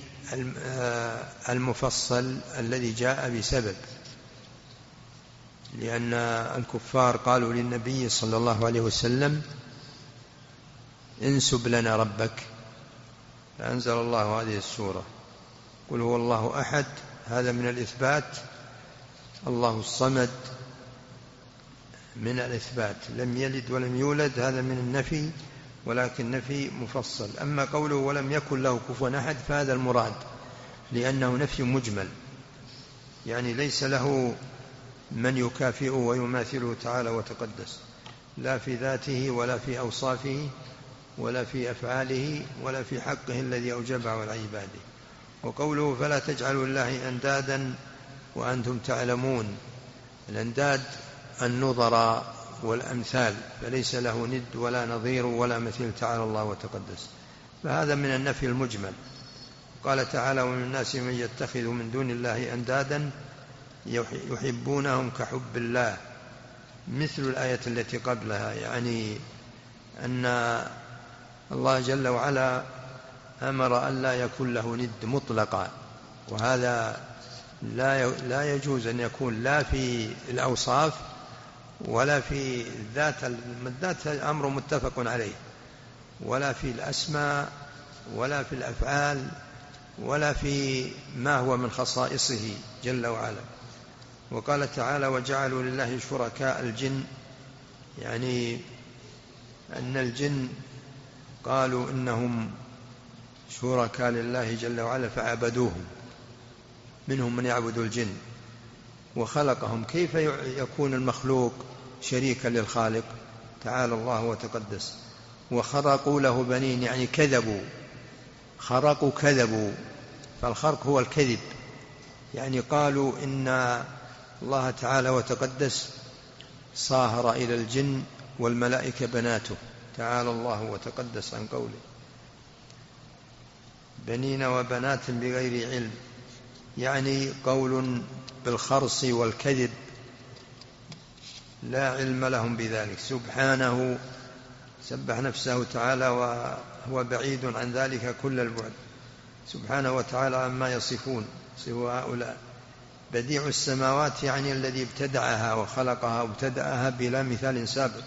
المفصل الذي جاء بسبب، لأن الكفار قالوا للنبي صلى الله عليه وسلم انسب لنا ربك، فأنزل الله هذه السورة قل هو الله أحد، هذا من الإثبات، الله الصمد من الإثبات، لم يلد ولم يولد هذا من النفي ولكن نفي مفصل. أما قوله ولم يكن له كفوا أحد فهذا المراد، لأنه نفي مجمل، يعني ليس له من يكافئه ويماثله تعالى وتقدس، لا في ذاته ولا في أوصافه ولا في أفعاله ولا في حقه الذي أوجبه على عباده. وقوله فلا تجعلوا الله أندادا وأنتم تعلمون، الأنداد النظراء والأمثال، فليس له ند ولا نظير ولا مثيل تعالى الله وتقدس، فهذا من النفي المجمل. قال تعالى ومن الناس من يتخذ من دون الله أندادا يحبونهم كحب الله، مثل الآية التي قبلها، يعني أن الله جل وعلا أمر أن لا يكون له ند مطلقا، وهذا لا يجوز أن يكون لا في الأوصاف ولا في الذات، الذات أمر متفق عليه، ولا في الأسماء ولا في الأفعال ولا في ما هو من خصائصه جل وعلا. وقال تعالى وجعلوا لله شركاء الجن، يعني أن الجن قالوا إنهم شركاء لله جل وعلا فعبدوهم، منهم من يعبد الجن وخلقهم، كيف يكون المخلوق شريكا للخالق تعالى الله وتقدس؟ وخرقوا له بنين، يعني كذبوا، خرقوا كذبوا، فالخرق هو الكذب، يعني قالوا إن الله تعالى وتقدس صاهر إلى الجن والملائكة بناته تعالى الله وتقدس عن قوله بنين وبنات بغير علم، يعني قول بالخرص والكذب لا علم لهم بذلك، سبحانه سبح نفسه تعالى وهو بعيد عن ذلك كل البعد، سبحانه وتعالى عما يصفون سوى هؤلاء. بديع السماوات يعني الذي ابتدعها وخلقها وابتدأها بلا مثال سابق،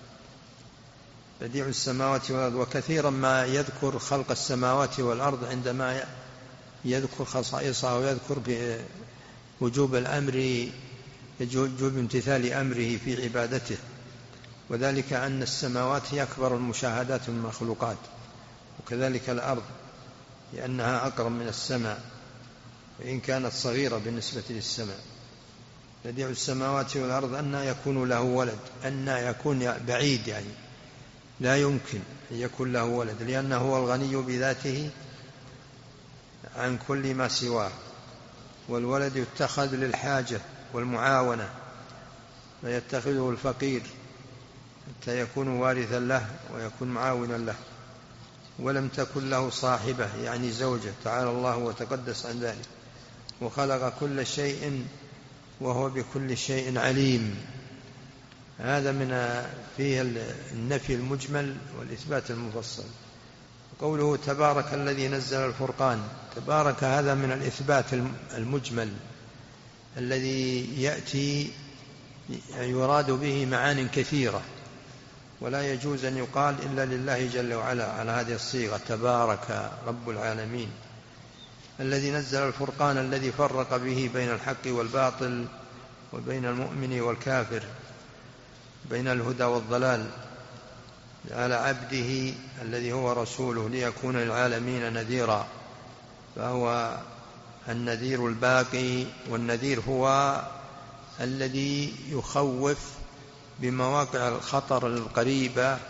بديع السماوات والأرض. وكثيرا ما يذكر خلق السماوات والأرض عندما يذكر خصائصها ويذكر بوجوب الأمر، وجوب امتثال أمره في عبادته، وذلك أن السماوات هي أكبر المشاهدات من المخلوقات، وكذلك الأرض لأنها أقرب من السماء وإن كانت صغيرة بالنسبة للسماء. بديع السماوات والأرض أن يكون له ولد، أن يكون بعيد، يعني لا يمكن أن يكون له ولد، لأنه هو الغني بذاته عن كل ما سواه، والولد يتخذ للحاجة والمعاونة، فيتخذه الفقير حتى يكون وارثا له ويكون معاونا له. ولم تكن له صاحبة يعني زوجة تعالى الله وتقدس عن ذلك، وخلق كل شيء وهو بكل شيء عليم. هذا من فيه النفي المجمل والإثبات المفصل. قوله تبارك الذي نزل الفرقان، تبارك هذا من الإثبات المجمل الذي يأتي يراد به معان كثيرة، ولا يجوز أن يقال إلا لله جل وعلا على هذه الصيغة: تبارك رب العالمين الذي نزل الفرقان الذي فرق به بين الحق والباطل وبين المؤمن والكافر، بين الهدى والضلال، على عبده الذي هو رسوله ليكون للعالمين نذيرا. فهو النذير الباقي، والنذير هو الذي يخوف بمواقع الخطر القريبة،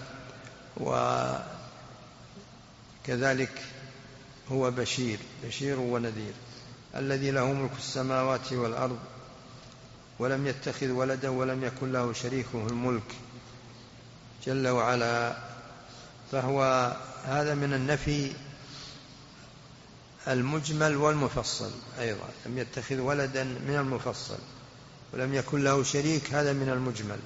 وكذلك هو بشير بشير ونذير، الذي له ملك السماوات والأرض ولم يتخذ ولدا ولم يكن له شريك في الملك جل وعلا. فهو هذا من النفي المجمل والمفصل أيضا، لم يتخذ ولدا من المفصل، ولم يكن له شريك هذا من المجمل،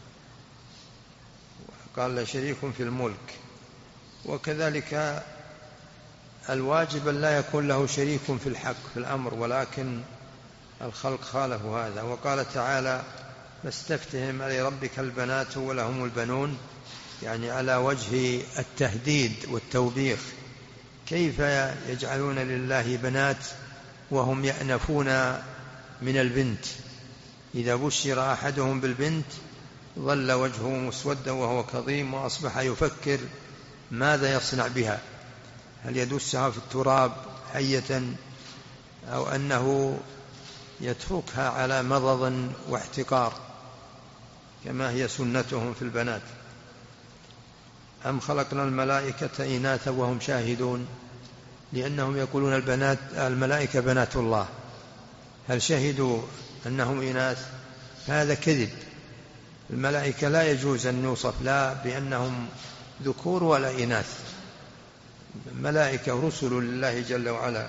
قال لا شريك في الملك. وكذلك الواجب لا يكون له شريك في الحق في الأمر، ولكن الخلق خالفوا هذا. وقال تعالى: فاستفتهم ألربك البنات ولهم البنون، يعني على وجه التهديد والتوبيخ. كيف يجعلون لله بنات وهم يأنفون من البنت؟ إذا بشر أحدهم بالبنت ظل وجهه مسودا وهو كظيم، وأصبح يفكر ماذا يصنع بها، هل يدسها في التراب حية أو أنه يتركها على مضض واحتقار كما هي سنتهم في البنات. أم خلقنا الملائكة إناثا وهم شاهدون، لأنهم يقولون البنات الملائكة بنات الله، هل شهدوا أنهم إناث؟ هذا كذب. الملائكة لا يجوز أن يوصف لا بأنهم ذكور ولا إناث، الملائكة رسل لله جل وعلا.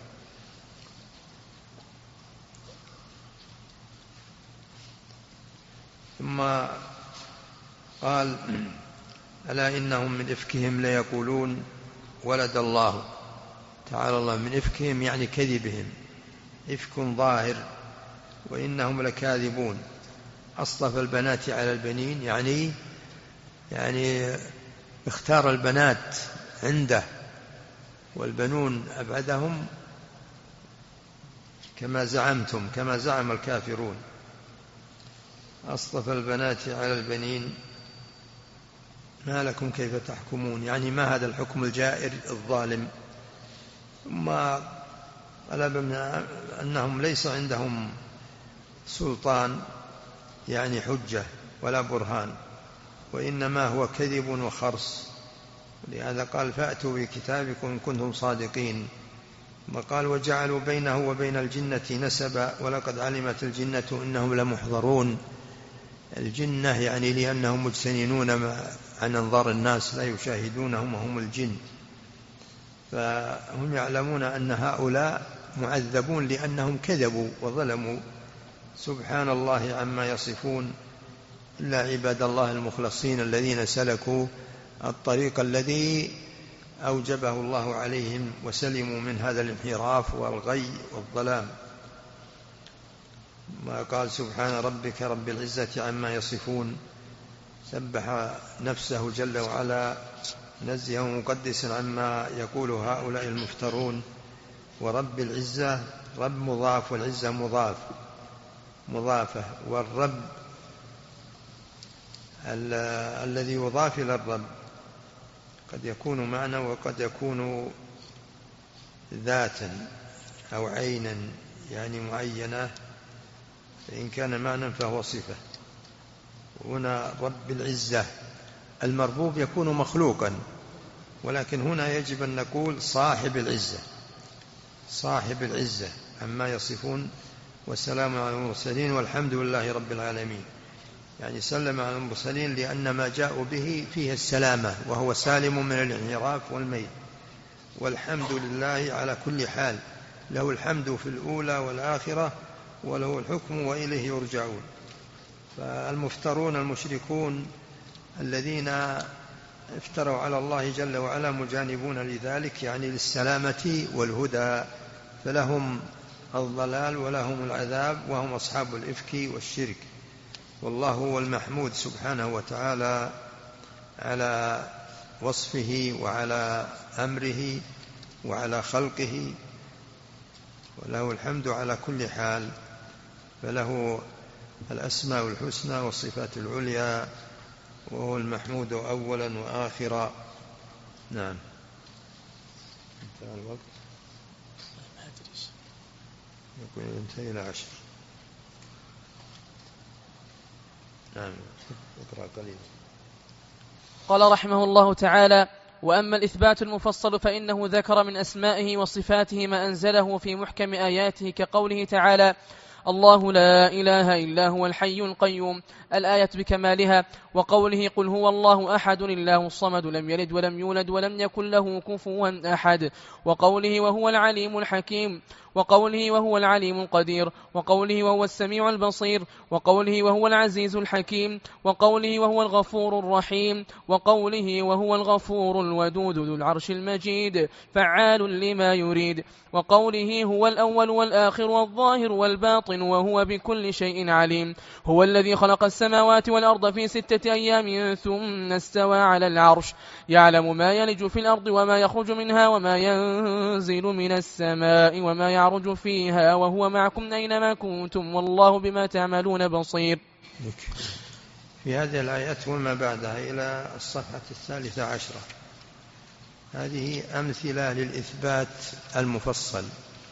ثم قال: ألا إنهم من إفكهم ليقولون ولد الله. تعالى الله من إفكهم يعني كذبهم، إفك ظاهر، وإنهم لكاذبون. أصطفى البنات على البنين، يعني يعني اختار البنات عنده والبنون أبعدهم كما زعمتم، كما زعم الكافرون. أصطفى البنات على البنين ما لكم كيف تحكمون، يعني ما هذا الحكم الجائر الظالم. ثم قال أنهم ليس عندهم سلطان، يعني حجة ولا برهان، وإنما هو كذب وخرص. لهذا قال: فأتوا بكتابكم إن كنتم صادقين. ثم قال: وجعلوا بينه وبين الجنة نسبا ولقد علمت الجنة إنهم لمحضرون. الجنة يعني لأنهم مجتننون عن أنظار الناس، لا يشاهدونهم وهم الجن، فهم يعلمون أن هؤلاء معذبون لأنهم كذبوا وظلموا. سبحان الله عما يصفون، إلا عباد الله المخلصين الذين سلكوا الطريق الذي أوجبه الله عليهم وسلموا من هذا الانحراف والغي والظلام. ما قال: سبحان ربك رب العزة عما يصفون، سبح نفسه جل وعلا نزها ومقدسا عما يقول هؤلاء المفترون. ورب العزة رب مضاف والعزة مضاف مضافة، والرب ال الذي يضاف إلى الرب قد يكون معنى وقد يكون ذاتا أو عينا، يعني معينة، فإن كان معنى فهو صفة. هنا رب العزة، المربوب يكون مخلوقا، ولكن هنا يجب أن نقول صاحب العزة، صاحب العزة عما يصفون. والسلام على المرسلين والحمد لله رب العالمين، يعني سلم على المرسلين لأن ما جاءوا به فيه السلامة، وهو سالم من الانحراف والميل. والحمد لله على كل حال، له الحمد في الأولى والآخرة، وله الحكم وإليه يرجعون. فالمفترون المشركون الذين افتروا على الله جل وعلا مجانبون لذلك، يعني للسلامة والهدى، فلهم الضلال ولهم العذاب، وهم أصحاب الإفك والشرك. والله هو المحمود سبحانه وتعالى على وصفه وعلى أمره وعلى خلقه، وله الحمد على كل حال، فله الأسماء الحسنى والصفات العليا، وهو المحمود أولا وآخرا. نعم. انتهى الوقت، يكون ينتهي إلى عشر. نعم، اقرأ قليلا. قال رحمه الله تعالى: وأما الإثبات المفصل فإنه ذكر من أسمائه وصفاته ما أنزله في محكم آياته، كقوله تعالى: الله لا إله إلا هو الحي القيوم، الآية بكمالها، وقوله: قل هو الله أحد الله الصمد لم يلد ولم يولد ولم يكن له كفوا أحد، وقوله: وهو العليم الحكيم، وقوله: وهو العليم القدير، وقوله: وهو السميع البصير، وقوله: وهو العزيز الحكيم، وقوله: وهو الغفور الرحيم، وقوله: وهو الغفور الودود ذو العرش المجيد فعال لما يريد، وقوله: هو الأول والآخر والظاهر والباطن وهو بكل شيء عليم، هو الذي خلق السماوات والأرض في ستة أيام ثم استوى على العرش، يعلم ما يلج في الأرض وما يخرج منها وما ينزل من السماء وما يعرج فيها، وهو معكم أينما كنتم والله بما تعملون بصير. في هذه الآيات وما بعدها إلى الصفحة الثالثة عشرة، هذه أمثلة للإثبات المفصل،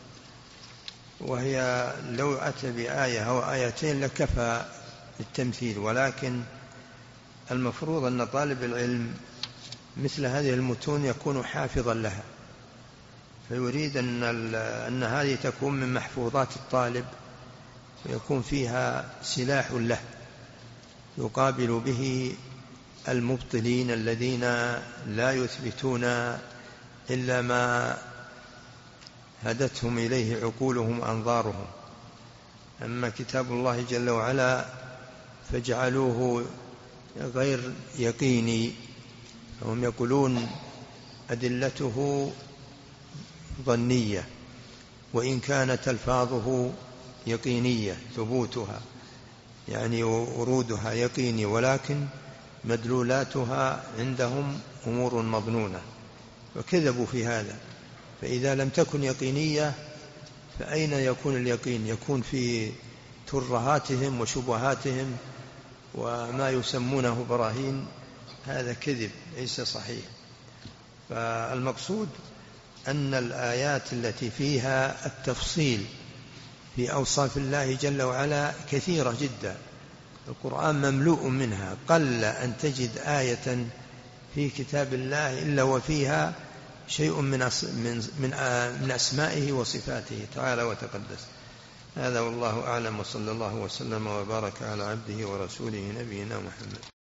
وهي لو أتى بآية أو آيتين لكفى للتمثيل، ولكن المفروض أن طالب العلم مثل هذه المتون يكون حافظا لها، فيريد أن, أن هذه تكون من محفوظات الطالب، ويكون فيها سلاح له يقابل به المبطلين الذين لا يثبتون إلا ما هدتهم إليه عقولهم وأنظارهم. أما كتاب الله جل وعلا فاجعلوه غير يقيني، هم يقولون أدلته ظنية، وإن كانت ألفاظه يقينية ثبوتها يعني ورودها يقيني، ولكن مدلولاتها عندهم أمور مظنونة، وكذبوا في هذا. فإذا لم تكن يقينية فأين يكون اليقين؟ يكون في ترهاتهم وشبهاتهم وما يسمونه براهين، هذا كذب ليس صحيح. فالمقصود أن الآيات التي فيها التفصيل في أوصاف الله جل وعلا كثيرة جدا، القرآن مملوء منها، قل أن تجد آية في كتاب الله إلا وفيها شيء من من من أسمائه وصفاته تعالى وتقدس. هذا والله أعلم، وصلى الله وسلم وبارك على عبده ورسوله نبينا محمد.